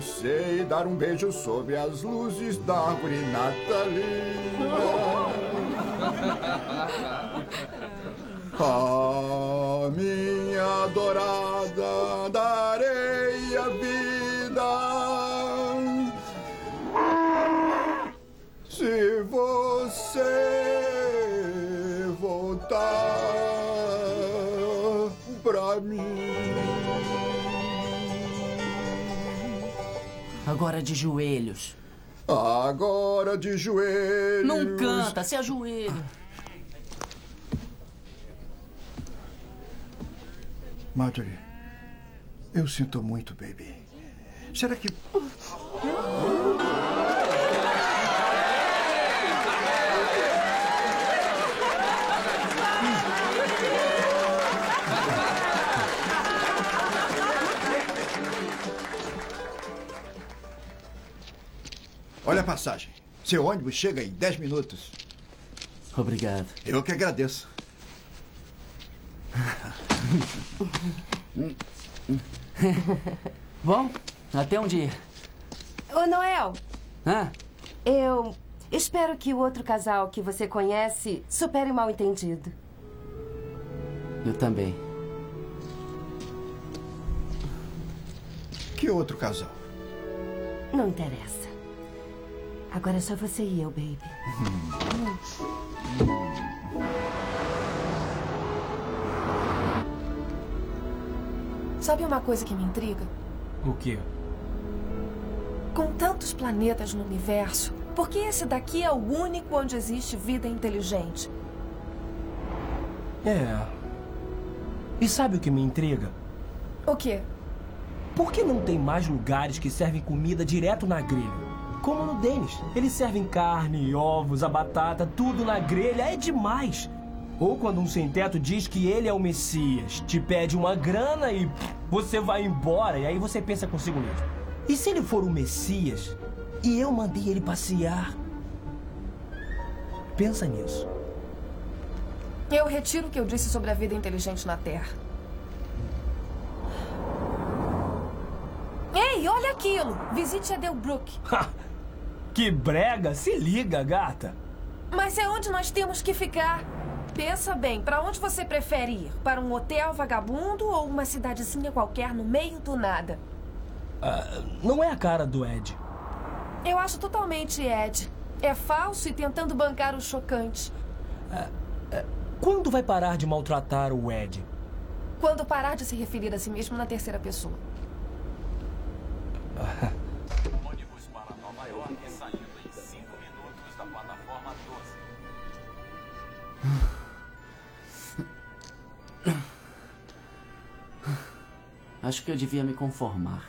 você e dar um beijo sob as luzes da árvore natalina. Ah, minha adorada, darei a vida se você voltar pra mim. Agora de joelhos. Agora de joelhos. Não canta, se ajoelha. Marjorie, eu sinto muito, baby. Será que... Olha a passagem. Seu ônibus chega em 10 minutos. Obrigado. Eu que agradeço. Bom, até um dia. Ô, Noel. Hã? Eu espero que o outro casal que você conhece supere o mal-entendido. Eu também. Que outro casal? Não interessa. Agora é só você e eu, baby. Sabe uma coisa que me intriga? O quê? Com tantos planetas no universo, por que esse daqui é o único onde existe vida inteligente? É. E sabe o que me intriga? O quê? Por que não tem mais lugares que servem comida direto na grelha? Como no Denis. Eles servem carne, ovos, a batata, tudo na grelha. É demais. Ou quando um sem-teto diz que ele é o Messias, te pede uma grana e você vai embora. E aí você pensa consigo mesmo. E se ele for o Messias e eu mandei ele passear? Pensa nisso. Eu retiro o que eu disse sobre a vida inteligente na Terra. Ei, olha aquilo! Visite Edelbrook. Que brega! Se liga, gata! Mas é onde nós temos que ficar. Pensa bem, para onde você prefere ir? Para um hotel vagabundo ou uma cidadezinha qualquer no meio do nada? Não é a cara do Ed. Eu acho totalmente Ed. É falso e tentando bancar o chocante. Quando vai parar de maltratar o Ed? Quando parar de se referir a si mesmo na terceira pessoa. Ônibus para Nova York saindo em 5 minutos da plataforma 12. Acho que eu devia me conformar.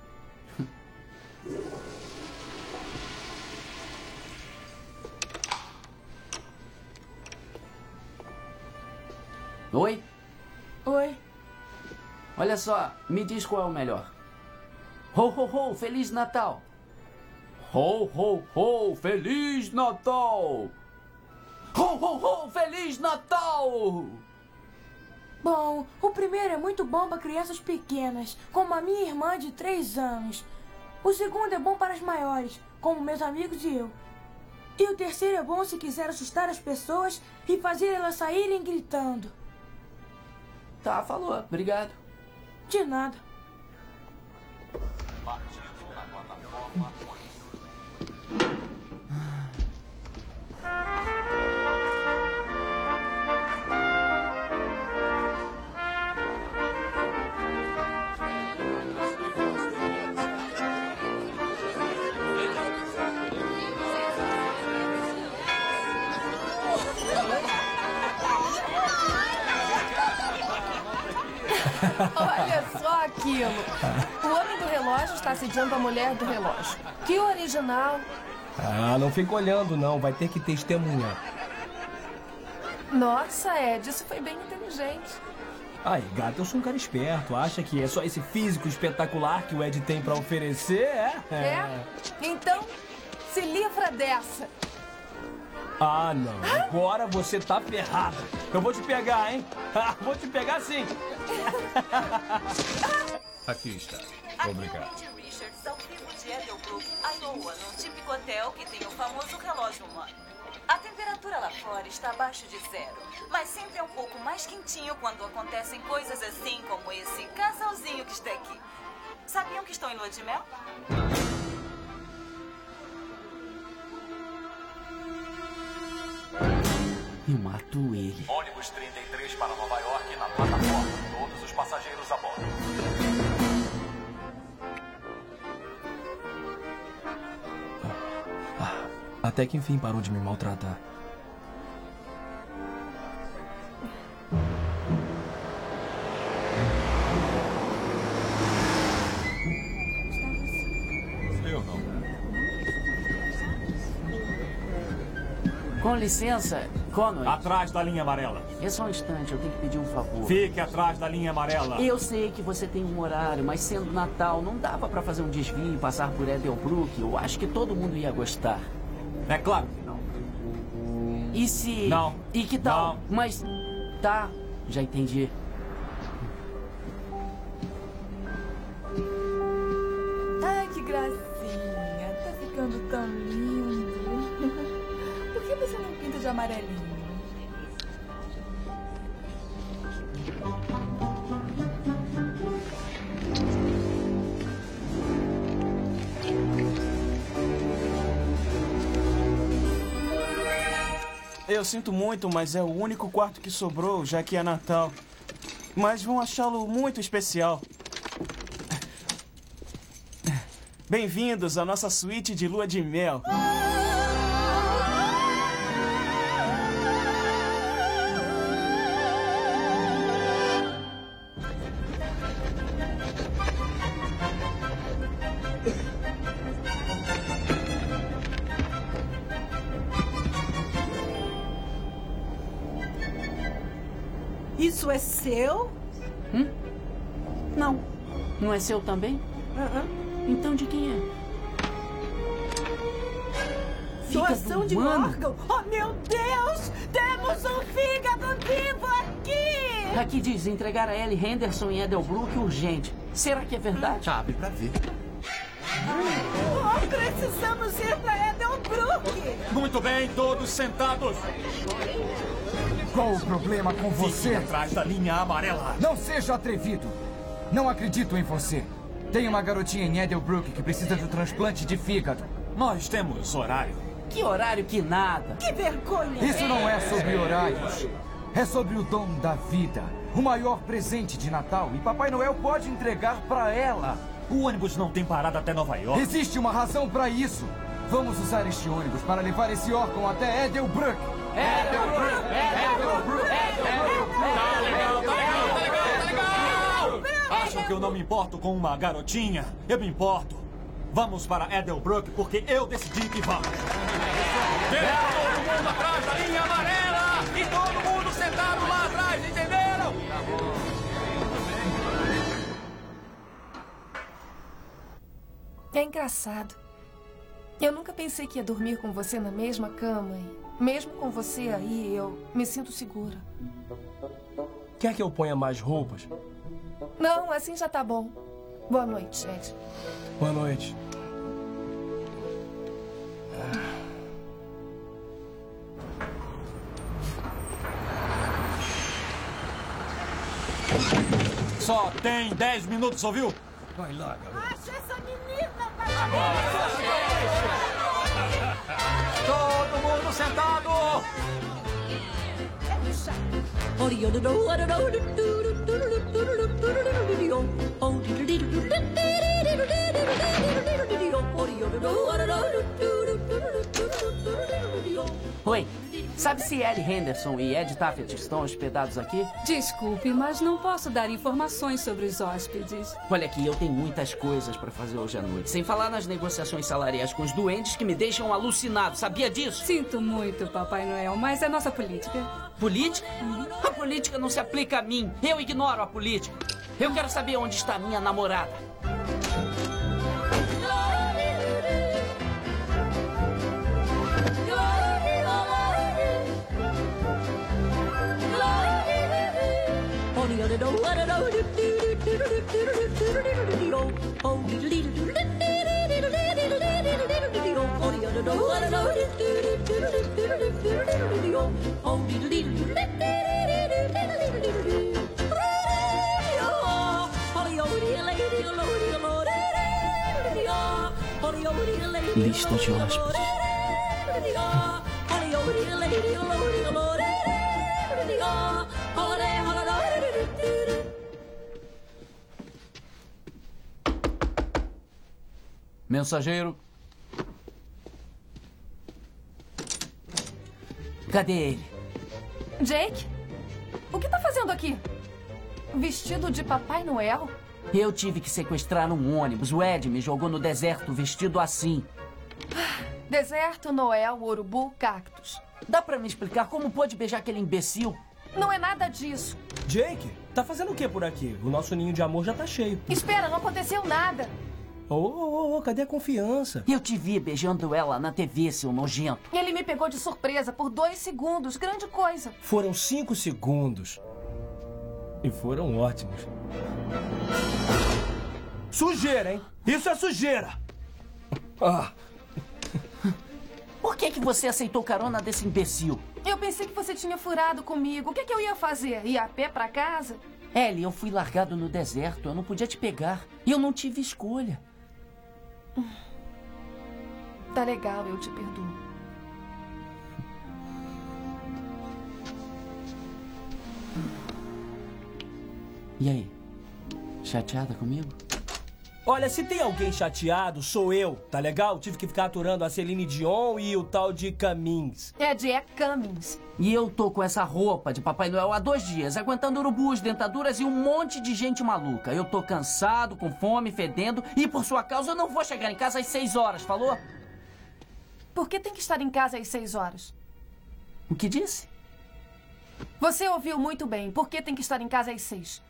Oi? Oi. Olha só, me diz qual é o melhor. Ho, ho, ho, Feliz Natal! Ho, ho, ho, Feliz Natal! Ho, ho, ho, Feliz Natal! Bom, o primeiro é muito bom para crianças pequenas, como a minha irmã de 3 anos. O segundo é bom para as maiores, como meus amigos e eu. E o terceiro é bom se quiser assustar as pessoas e fazer elas saírem gritando. Tá, falou. Obrigado. De nada. Partindo na plataforma 8. Olha só aquilo. O homem do relógio está assediando a mulher do relógio. Que original. Não fica olhando, não. Vai ter que testemunhar. Nossa, Ed, isso foi bem inteligente. Ai, gata, eu sou um cara esperto. Acha que é só esse físico espetacular que o Ed tem pra oferecer? É? Então, se livra dessa. Ah, não. Agora você tá ferrada. Eu vou te pegar, hein? Vou te pegar sim. Aqui está. Obrigado. Richards ao vivo de Edelbrook, Iowa, num típico hotel que tem o famoso relógio humano. A temperatura lá fora está abaixo de 0, mas sempre é um pouco mais quentinho quando acontecem coisas assim como esse casalzinho que está aqui. Sabiam que estão em lua de mel? Eu mato ele. Ônibus 33 para Nova York na plataforma. Todos os passageiros a bordo. Até que enfim parou de me maltratar. Eu não. Com licença, Conway. Atrás da linha amarela. É só um instante, eu tenho que pedir um favor. Fique atrás da linha amarela. Eu sei que você tem um horário, mas sendo Natal, não dava pra fazer um desvio e passar por Edelbrook. Eu acho que todo mundo ia gostar. É claro que não. E se... Não. E que tal? Não. Mas... Tá, já entendi. Ai, que gracinha. Tá ficando tão lindo. Por que você não pinta de amarelinho? Eu sinto muito, mas é o único quarto que sobrou, já que é Natal. Mas vão achá-lo muito especial. Bem-vindos à nossa suíte de lua de mel. Isso é seu? Não. Não é seu também? Então de quem é? Doação de humano? órgão? Oh, meu Deus! Temos um fígado vivo aqui! Aqui diz entregar a Ellie Henderson em Edelbrook urgente. Será que é verdade? Abre pra ver. Oh, precisamos ir pra Edelbrook! Muito bem, todos sentados. Qual o problema com você? Fique atrás da linha amarela. Não seja atrevido. Não acredito em você. Tem uma garotinha em Edelbrook que precisa de um transplante de fígado. Nós temos horário. Que horário que nada. Que vergonha! Isso não é sobre horários. É sobre o dom da vida. O maior presente de Natal. E Papai Noel pode entregar pra ela. O ônibus não tem parada até Nova York. Existe uma razão pra isso. Vamos usar este ônibus para levar esse órgão até Edelbrook. Edelbrook! Edelbrook! Edelbrook! Tá legal, tá legal, tá legal, tá legal! Acham que eu não me importo com uma garotinha? Eu me importo. Vamos para Edelbrook porque eu decidi que vamos. Deixa todo mundo atrás da linha amarela! E todo mundo sentado lá atrás, entenderam? É engraçado. Eu nunca pensei que ia dormir com você na mesma cama e, mesmo com você aí, eu me sinto segura. Quer que eu ponha mais roupas? Não, assim já tá bom. Boa noite, Ed. Boa noite. Só tem 10 minutos, ouviu? Vai lá, garoto. Acha essa menina! Todo mundo sentado! Oi, sabe se Ellie Henderson e Ed Taffet estão hospedados aqui? Desculpe, mas não posso dar informações sobre os hóspedes. Olha aqui, eu tenho muitas coisas pra fazer hoje à noite. Sem falar nas negociações salariais com os doentes que me deixam alucinado. Sabia disso? Sinto muito, Papai Noel, mas é nossa política. Política? A política não se aplica a mim. Eu ignoro a política. Eu quero saber onde está a minha namorada. Lista de hóspedes. Mensageiro. Cadê ele? Jake? O que tá fazendo aqui? Vestido de Papai Noel? Eu tive que sequestrar um ônibus. O Ed me jogou no deserto vestido assim. Deserto, Noel, urubu, cactos. Dá pra me explicar como pôde beijar aquele imbecil? Não é nada disso. Jake, tá fazendo o que por aqui? O nosso ninho de amor já tá cheio. Espera, não aconteceu nada. Cadê a confiança? Eu te vi beijando ela na TV, seu nojento. Ele me pegou de surpresa por 2 segundos. Grande coisa. Foram 5 segundos. E foram ótimos. Sujeira, hein? Isso é sujeira! Por que você aceitou carona desse imbecil? Eu pensei que você tinha furado comigo. O que eu ia fazer? Ir a pé pra casa? Ellie, eu fui largado no deserto. Eu não podia te pegar. E eu não tive escolha. Tá legal, eu te perdoo. E aí? Chateada comigo? Olha, se tem alguém chateado, sou eu, tá legal? Tive que ficar aturando a Celine Dion e o tal de Cummings. É Cummings. E eu tô com essa roupa de Papai Noel há 2 dias, aguentando urubus, dentaduras e um monte de gente maluca. Eu tô cansado, com fome, fedendo, e por sua causa eu não vou chegar em casa às 6 horas, falou? Por que tem que estar em casa às 6 horas? O que disse? Você ouviu muito bem. Por que tem que estar em casa às 6?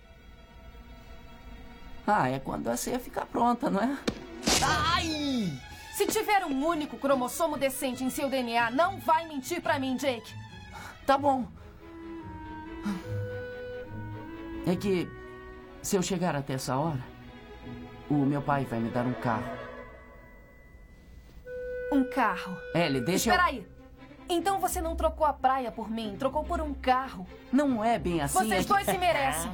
É quando a ceia ficar pronta, não é? Ai! Se tiver um único cromossomo decente em seu DNA, não vai mentir pra mim, Jake. Tá bom. É que, se eu chegar até essa hora, o meu pai vai me dar um carro. Um carro? Ellie, deixa Espera aí. Então você não trocou a praia por mim, trocou por um carro. Não é bem assim. Vocês dois se merecem.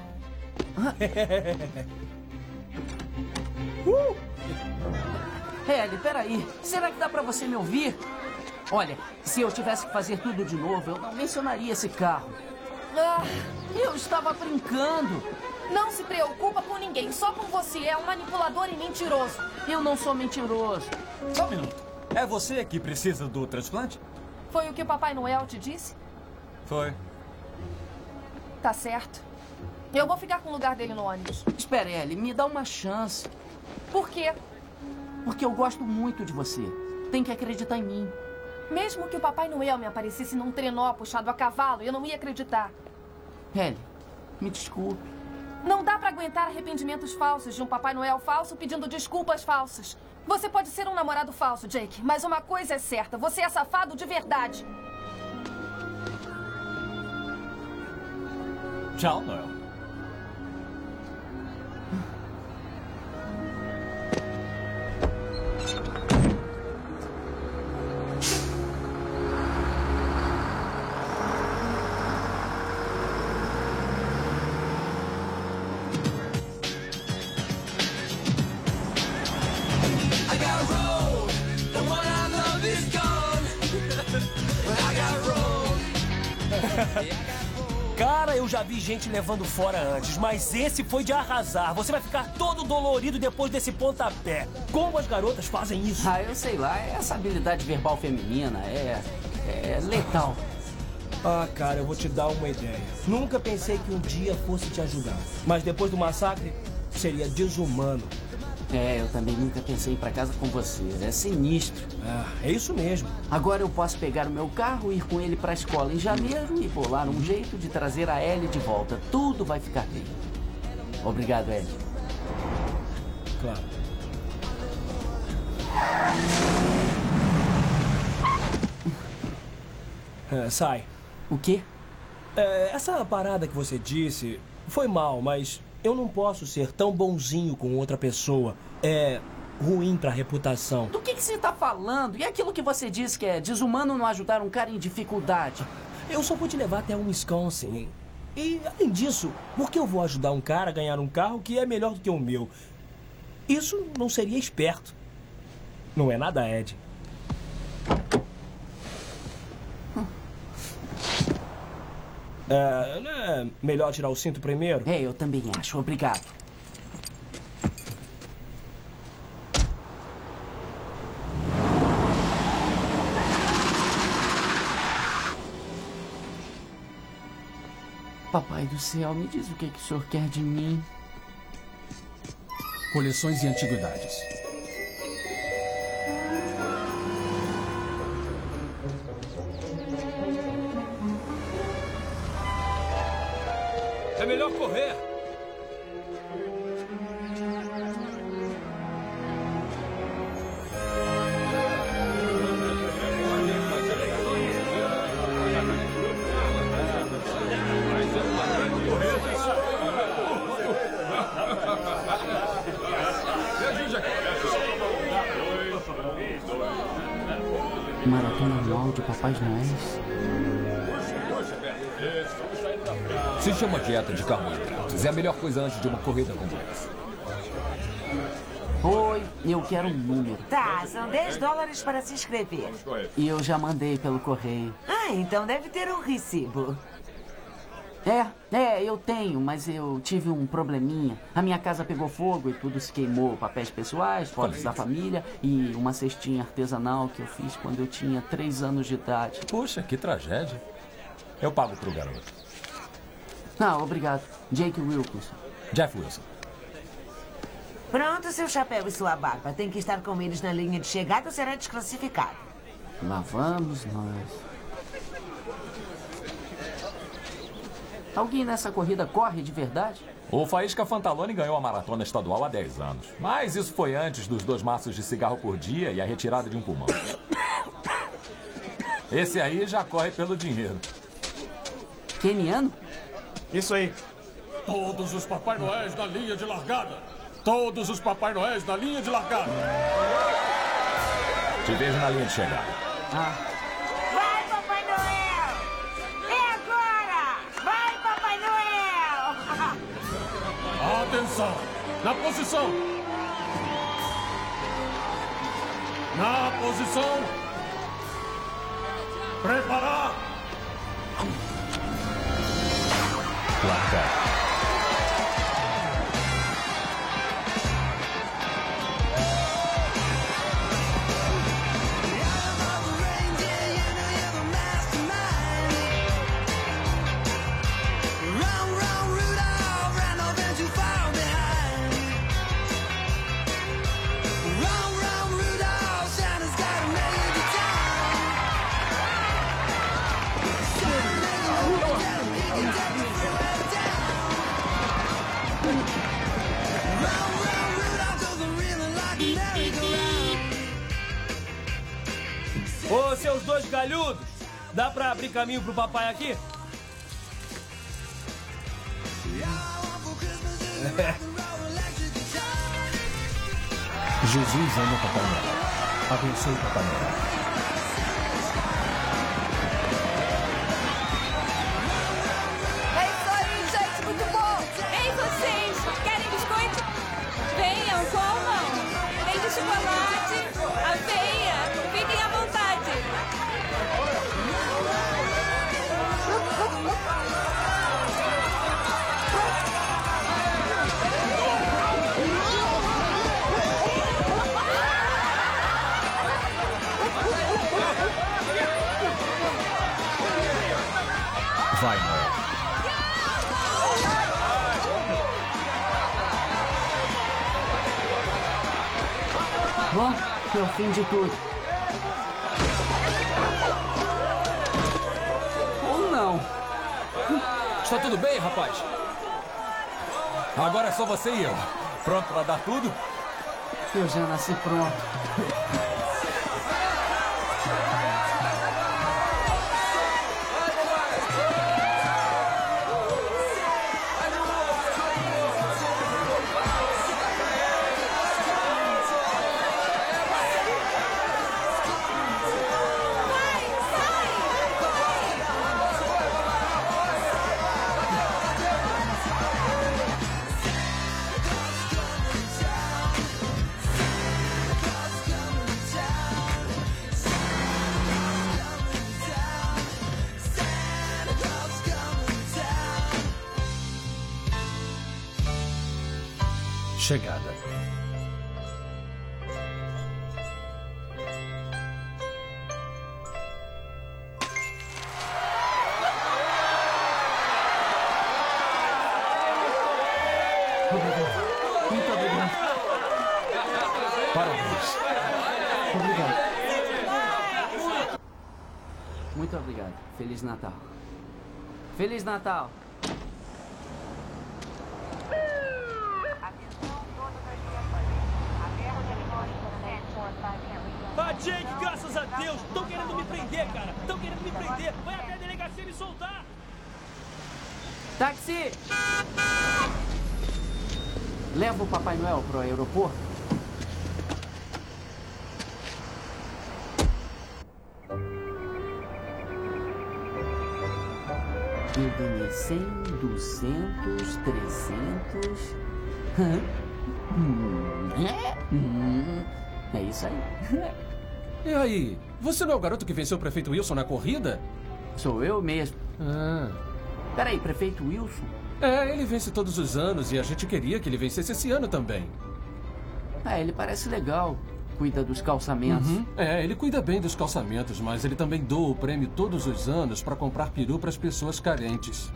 Ellie, peraí. Será que dá pra você me ouvir? Olha, se eu tivesse que fazer tudo de novo, eu não mencionaria esse carro. Eu estava brincando. Não se preocupa com ninguém, só com você. É um manipulador e mentiroso. Eu não sou mentiroso. Só um minuto. É você que precisa do transplante? Foi o que o Papai Noel te disse? Foi. Tá certo. Eu vou ficar com o lugar dele no ônibus. Espera, Ellie, me dá uma chance. Por quê? Porque eu gosto muito de você. Tem que acreditar em mim. Mesmo que o Papai Noel me aparecesse num trenó puxado a cavalo, eu não ia acreditar. Ellie, me desculpe. Não dá pra aguentar arrependimentos falsos de um Papai Noel falso pedindo desculpas falsas. Você pode ser um namorado falso, Jake, mas uma coisa é certa, você é safado de verdade. Tchau, Noel. Cara, eu já vi gente levando fora antes, mas esse foi de arrasar. Você vai ficar todo dolorido depois desse pontapé. Como as garotas fazem isso? Eu sei lá. Essa habilidade verbal feminina é letal. Cara, eu vou te dar uma ideia. Nunca pensei que um dia fosse te ajudar. Mas depois do massacre, seria desumano. Eu também nunca pensei em ir pra casa com você. É sinistro. É isso mesmo. Agora eu posso pegar o meu carro, ir com ele pra escola em janeiro e bolar um jeito de trazer a Ellie de volta. Tudo vai ficar bem. Obrigado, Ellie. Claro. Sai. O quê? Essa parada que você disse foi mal, mas eu não posso ser tão bonzinho com outra pessoa. É ruim pra reputação. Do que você tá falando? E aquilo que você disse que é desumano não ajudar um cara em dificuldade? Eu só vou te levar até o Wisconsin. E, além disso, por que eu vou ajudar um cara a ganhar um carro que é melhor do que o meu? Isso não seria esperto. Não é nada, Ed. Não é melhor tirar o cinto primeiro? É, eu também acho. Obrigado. Papai do céu, me diz o que o senhor quer de mim. Coleções e antiguidades. É melhor correr. Maratona anual de Papais Noéis. Se chama dieta de carboidratos. É a melhor coisa antes de uma corrida como essa. Oi, eu quero um número. Tá, são $10 para se inscrever. E eu já mandei pelo correio. Ah, então deve ter um recibo. Eu tenho, mas eu tive um probleminha. A minha casa pegou fogo e tudo se queimou. Papéis pessoais, fotos da família e uma cestinha artesanal que eu fiz quando eu tinha 3 anos de idade. Puxa, que tragédia. Eu pago pro garoto. Ah, obrigado. Jake Wilkinson. Jeff Wilson. Pronto, seu chapéu e sua barba. Tem que estar com eles na linha de chegada ou será desclassificado. Lá vamos nós. Alguém nessa corrida corre de verdade? O Faísca Fantalone ganhou a maratona estadual há 10 anos. Mas isso foi antes dos 2 maços de cigarro por dia e a retirada de um pulmão. Esse aí já corre pelo dinheiro. Keniano? Isso aí. Todos os Papai Noéis na linha de largada. Todos os Papai Noéis na linha de largada. Te vejo na linha de chegada. Vai, Papai Noel! É agora! Vai, Papai Noel! Atenção! Na posição! Na posição! Preparar! Largar. Ô, seus 2 galhudos! Dá pra abrir caminho pro papai aqui? Jesus ama Papai Noel. Abençoe Papai Noel. É isso aí, gente, muito bom! Ei, vocês, querem biscoito? Venham, comam! Tem de chocolate, aveia, fiquem à vontade! Vai, Noel. Bom, é o fim de tudo. Ou não. Está tudo bem, rapaz? Agora é só você e eu. Pronto para dar tudo? Eu já nasci pronto. chegada. Muito obrigado. Parabéns. Obrigado. Muito obrigado. Feliz Natal. Feliz Natal. Ah, Jake, graças a Deus! Estão querendo me prender, cara! Estão querendo me prender! Vai até a delegacia me soltar! Táxi! Leva o Papai Noel pro aeroporto. Eu ganhei 100, 200, 300... É isso aí. E aí? Você não é o garoto que venceu o prefeito Wilson na corrida? Sou eu mesmo. Ah. Peraí, prefeito Wilson? É, ele vence todos os anos e a gente queria que ele vencesse esse ano também. É, ele parece legal. Cuida dos calçamentos. É, ele cuida bem dos calçamentos, mas ele também doa o prêmio todos os anos para comprar peru para as pessoas carentes.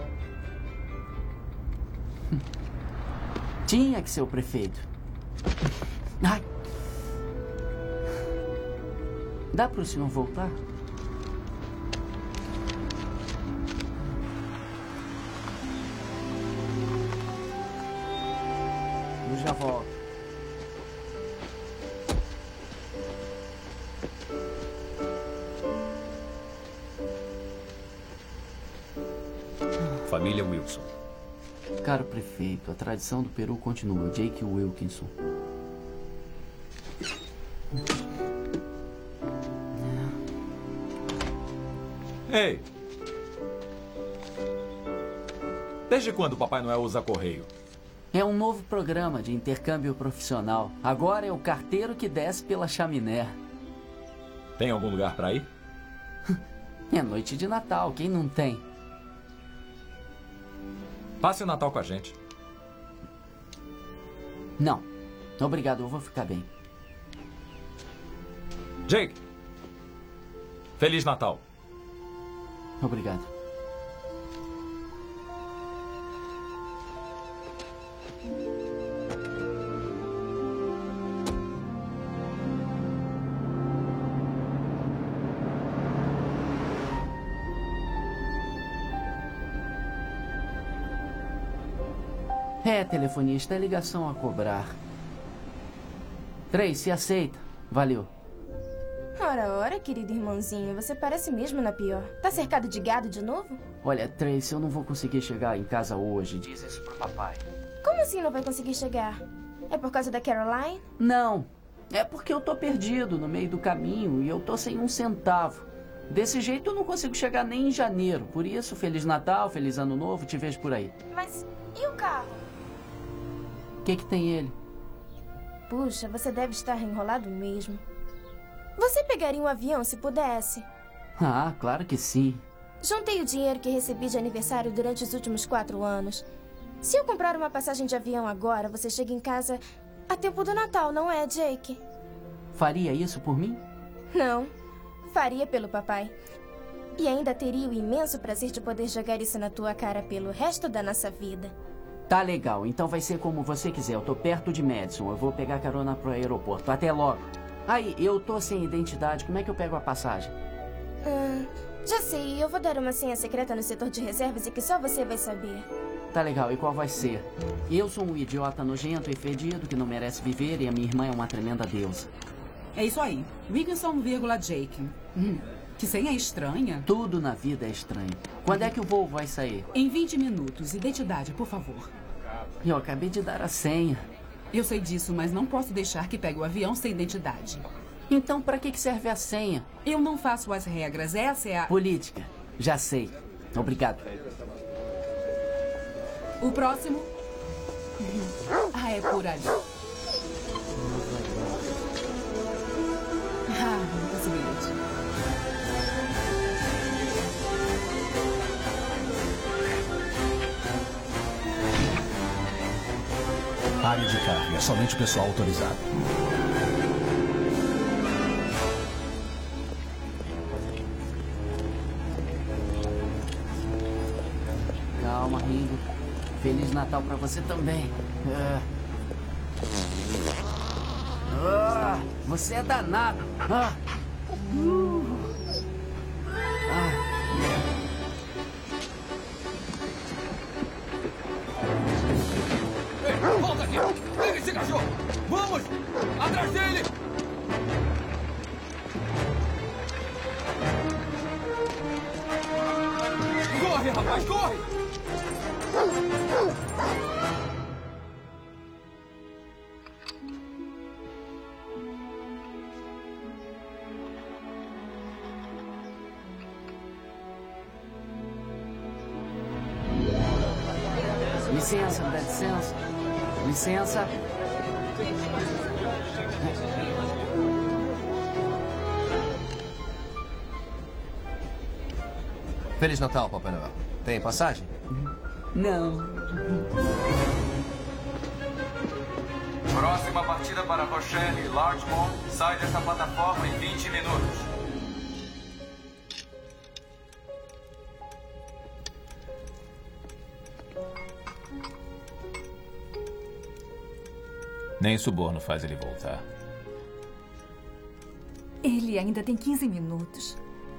Tinha que ser o prefeito. Ai. Dá para o senhor voltar? Eu já volto. Família Wilson. Caro prefeito, a tradição do Peru continua. Jake Wilkinson. Ei! Desde quando o Papai Noel usa correio? É um novo programa de intercâmbio profissional. Agora é o carteiro que desce pela chaminé. Tem algum lugar para ir? É noite de Natal, quem não tem? Passe o Natal com a gente. Não. Obrigado, eu vou ficar bem. Jake! Feliz Natal. Obrigado. É, telefonista, é ligação a cobrar. Tracy, aceita. Valeu. Ora, querido irmãozinho, você parece mesmo na pior. Tá cercado de gado de novo? Olha, Tracy, eu não vou conseguir chegar em casa hoje. Diz isso pro papai. Como assim não vai conseguir chegar? É por causa da Caroline? Não. É porque eu tô perdido no meio do caminho e eu tô sem um centavo. Desse jeito eu não consigo chegar nem em janeiro. Por isso, Feliz Natal, Feliz Ano Novo, te vejo por aí. Mas e o carro? O que tem ele? Puxa, você deve estar enrolado mesmo. Você pegaria um avião se pudesse? Ah, claro que sim. Juntei o dinheiro que recebi de aniversário durante os últimos 4 anos. Se eu comprar uma passagem de avião agora, você chega em casa a tempo do Natal, não é, Jake? Faria isso por mim? Não. Faria pelo papai. E ainda teria o imenso prazer de poder jogar isso na tua cara pelo resto da nossa vida. Tá legal, então vai ser como você quiser. Eu tô perto de Madison. Eu vou pegar carona pro aeroporto. Até logo. Aí, eu tô sem identidade. Como é que eu pego a passagem? Já sei. Eu vou dar uma senha secreta no setor de reservas e que só você vai saber. Tá legal, e qual vai ser? Eu sou um idiota nojento e fedido que não merece viver e a minha irmã é uma tremenda deusa. É isso aí. Wilkinson, Jake. Que senha estranha. Tudo na vida é estranho. Quando é que o voo vai sair? Em 20 minutos. Identidade, por favor. Eu acabei de dar a senha. Eu sei disso, mas não posso deixar que pegue o avião sem identidade. Então, para que serve a senha? Eu não faço as regras. Essa é a... Política. Já sei. Obrigado. O próximo? Ah, é por ali. Ah, muitas vezes. Área de carga. Somente o pessoal autorizado. Calma, Ringo. Feliz Natal pra você também. Você é danado. Ei, volta aqui! Pega esse cachorro! Vamos! Atrás dele! Corre, rapaz, corre! Licença, dá licença. Licença. Feliz Natal, Papai Noel. Tem passagem? Não. Próxima partida para Rochelle e Larchmont sai dessa plataforma em 20 minutos. Nem suborno faz ele voltar. Ele ainda tem 15 minutos.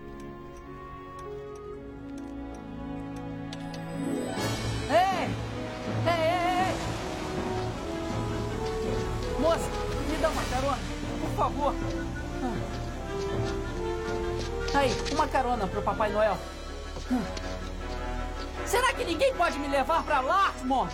Ei! Ei! Moça, me dá uma carona, por favor. Aí, uma carona pro Papai Noel. Será que ninguém pode me levar pra Larchmont?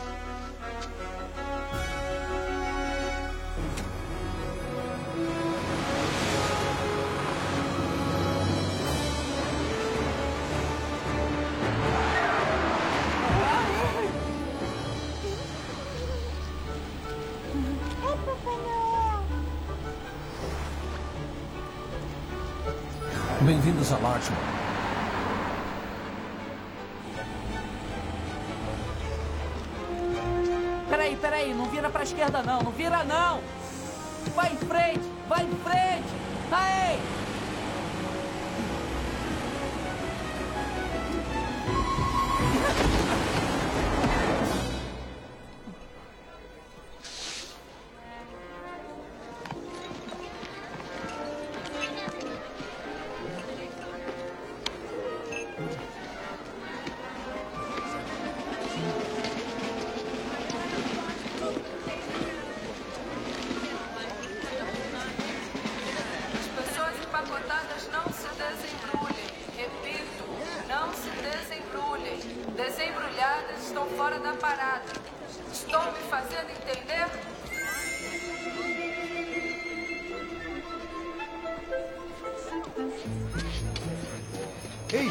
Bem-vindos a Larchmont. Peraí, não vira pra esquerda não, não vira não! Vai em frente! Aí! Desembrulhadas estão fora da parada. Estou me fazendo entender? Ei!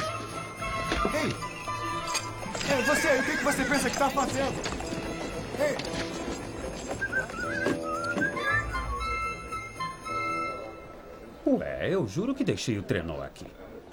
Ei, você aí, o que você pensa que tá fazendo? Ei! Ué, eu juro que deixei o trenó aqui.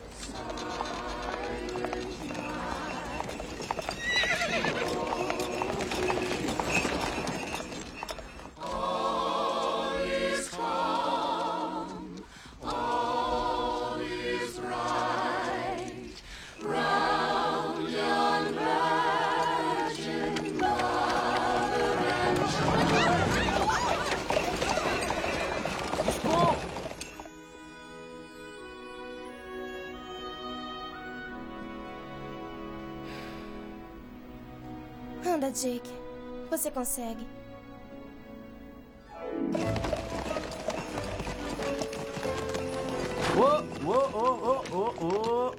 Anda, Jake. Você consegue. Oh!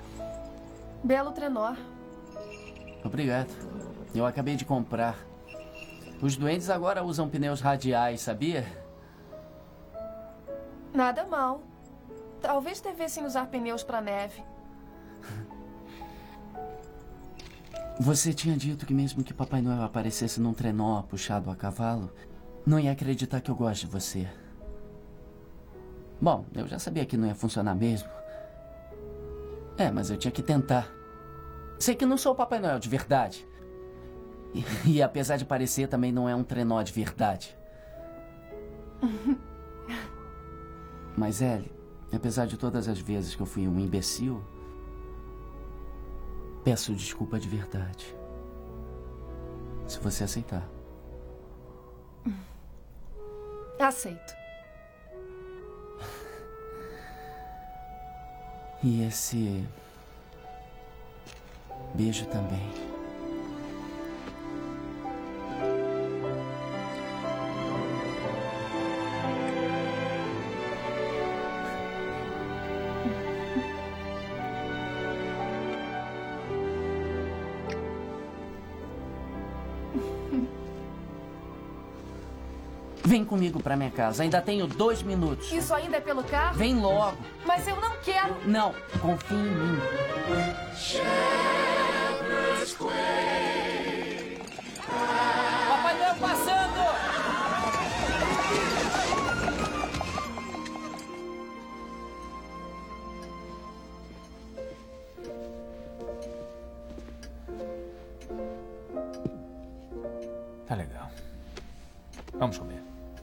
Belo trenó. Obrigado. Eu acabei de comprar. Os duendes agora usam pneus radiais, sabia? Nada mal. Talvez devessem usar pneus para neve. Você tinha dito que mesmo que Papai Noel aparecesse num trenó puxado a cavalo, não ia acreditar que eu gosto de você. Bom, eu já sabia que não ia funcionar mesmo. Mas eu tinha que tentar. Sei que não sou o Papai Noel de verdade. E apesar de parecer, também não é um trenó de verdade. Mas, Ellie, apesar de todas as vezes que eu fui um imbecil, peço desculpa de verdade. Se você aceitar. Aceito. E esse beijo também. Vem comigo pra minha casa. Ainda tenho 2 minutos. Isso ainda é pelo carro? Vem logo. Mas eu não quero. Não, confia em mim. Papai Noel passando! Tá legal. Vamos comer.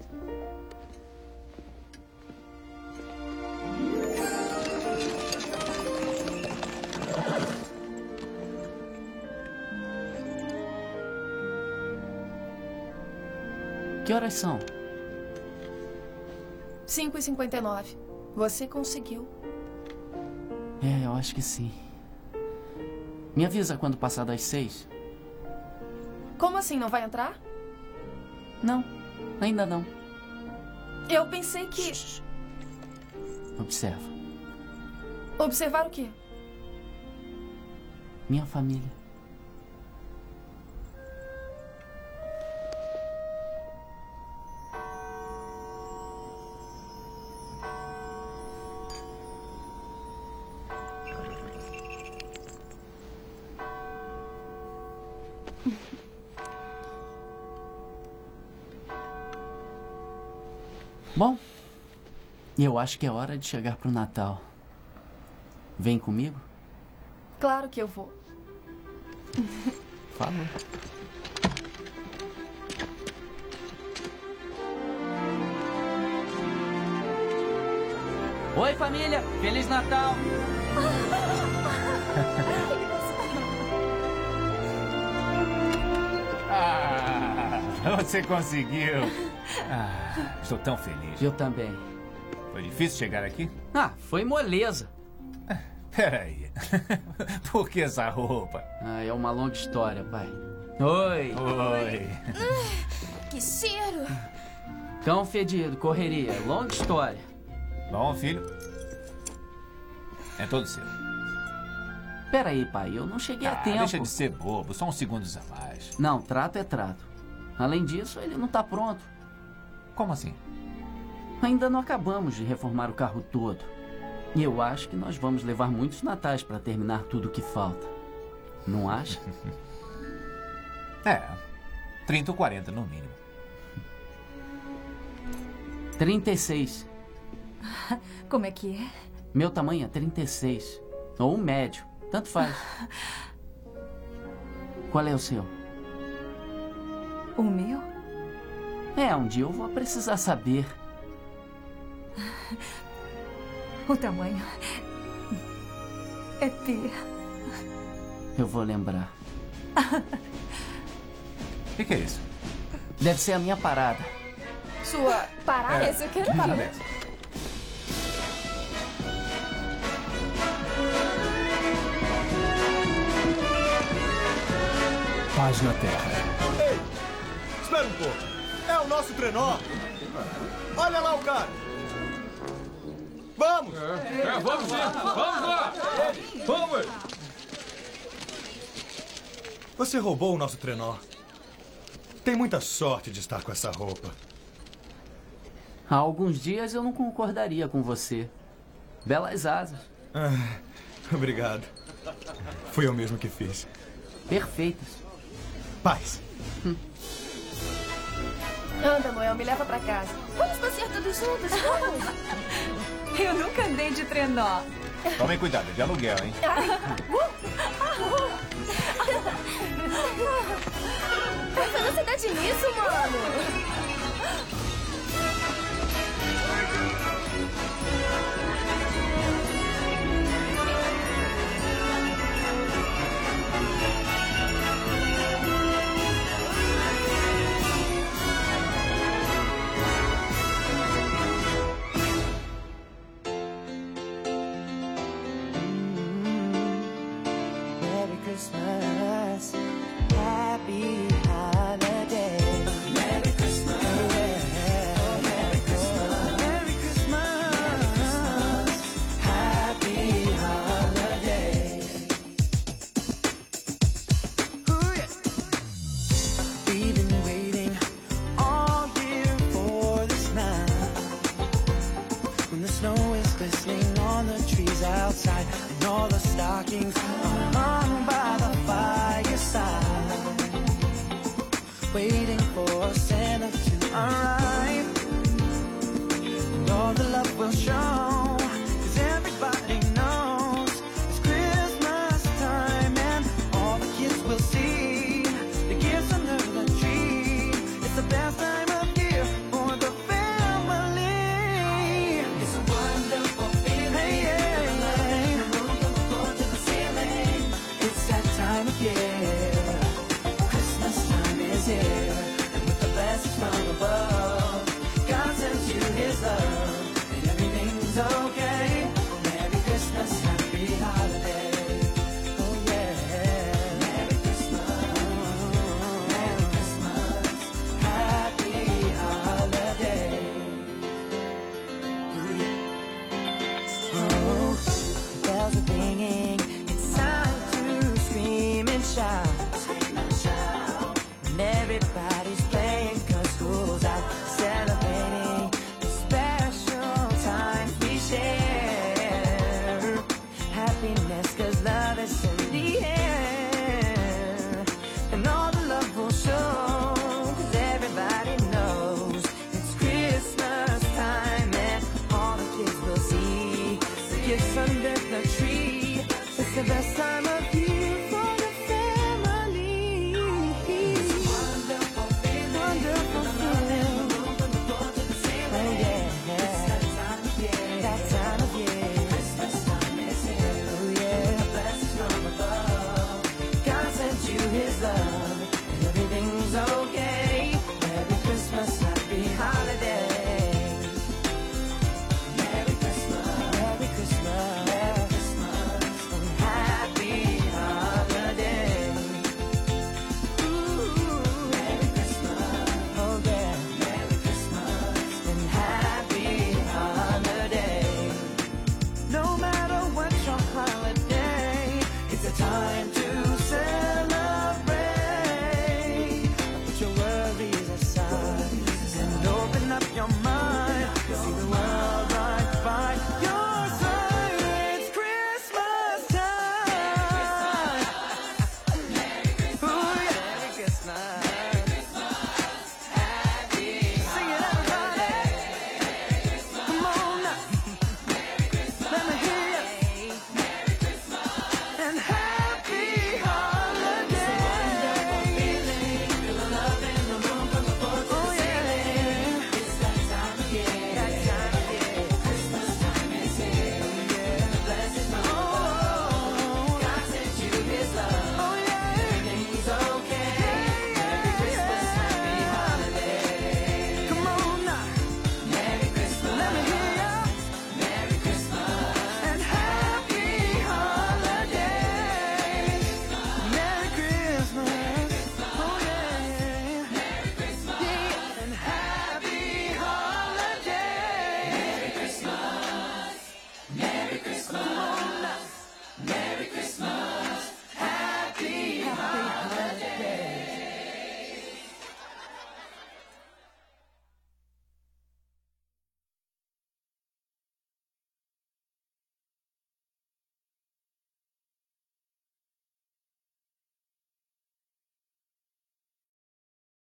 Que horas são? 5h59. Você conseguiu. Eu acho que sim. Me avisa quando passar das 6. Como assim, não vai entrar? Não, ainda não. Eu pensei que... Observa. Observar o quê? Minha família. Bom, eu acho que é hora de chegar pro Natal. Vem comigo? Claro que eu vou. Falou. Oi, família! Feliz Natal! Você conseguiu! Estou tão feliz. Eu também. Foi difícil chegar aqui? Foi moleza. Peraí. Por que essa roupa? É uma longa história, pai. Oi! Oi! Que cheiro! Cão fedido, correria, longa história. Bom, filho. É todo seu. Peraí, pai, eu não cheguei a tempo. Deixa de ser bobo, só uns segundos a mais. Não, trato é trato. Além disso, ele não tá pronto. Como assim? Ainda não acabamos de reformar o carro todo. E eu acho que nós vamos levar muitos natais para terminar tudo o que falta. Não acha? 30 ou 40 no mínimo. 36. Como é que é? Meu tamanho é 36. Ou um médio. Tanto faz. Qual é o seu? O meu? Um dia eu vou precisar saber. O tamanho é P. Eu vou lembrar. O que é isso? Deve ser a minha parada. Sua parada? Eu quero parada. Paz na Terra. Ei! Espera um pouco. É o nosso trenó. Olha lá o cara. Vamos! Vamos lá! Vamos lá! Vamos! Você roubou o nosso trenó. Tem muita sorte de estar com essa roupa. Há alguns dias eu não concordaria com você. Belas asas. Obrigado. Fui eu mesmo que fiz. Perfeitas. Paz. Anda, Noel, me leva pra casa. Vamos passear todos juntos, vamos. Eu nunca andei de trenó. Tomem cuidado, de aluguel, hein? Vai fazer cidade nisso, mano? Christmas, happy holiday. Merry Christmas, Merry Christmas, Merry Christmas, happy holiday. Ooh, yeah. We've been waiting all year for this night, when the snow is glistening on the trees outside and all the stockings are hung by the fireside, waiting for Santa to arrive, and all the love will show, 'cause everybody knows it's Christmas time, and all the kids will see the gifts under the tree. It's the best time of year for the family. It's a wonderful feeling. Hey, yeah. The moon from the floor to the ceiling. It's that time of year. Christmas time is here, and with the blessings from above, God sends you His love, and everything's okay. Merry Christmas, happy holiday. Oh yeah. Merry Christmas, Merry Christmas, happy holiday. Ooh, yeah. Oh, the bells are ringing. It's time to scream and shout. And everybody's playing 'cause school's out, celebrating the special times we share. Happiness 'cause love is in the air, and all the love will show, 'cause everybody knows it's Christmas time, and all the kids will see the gifts under the tree. It's the best time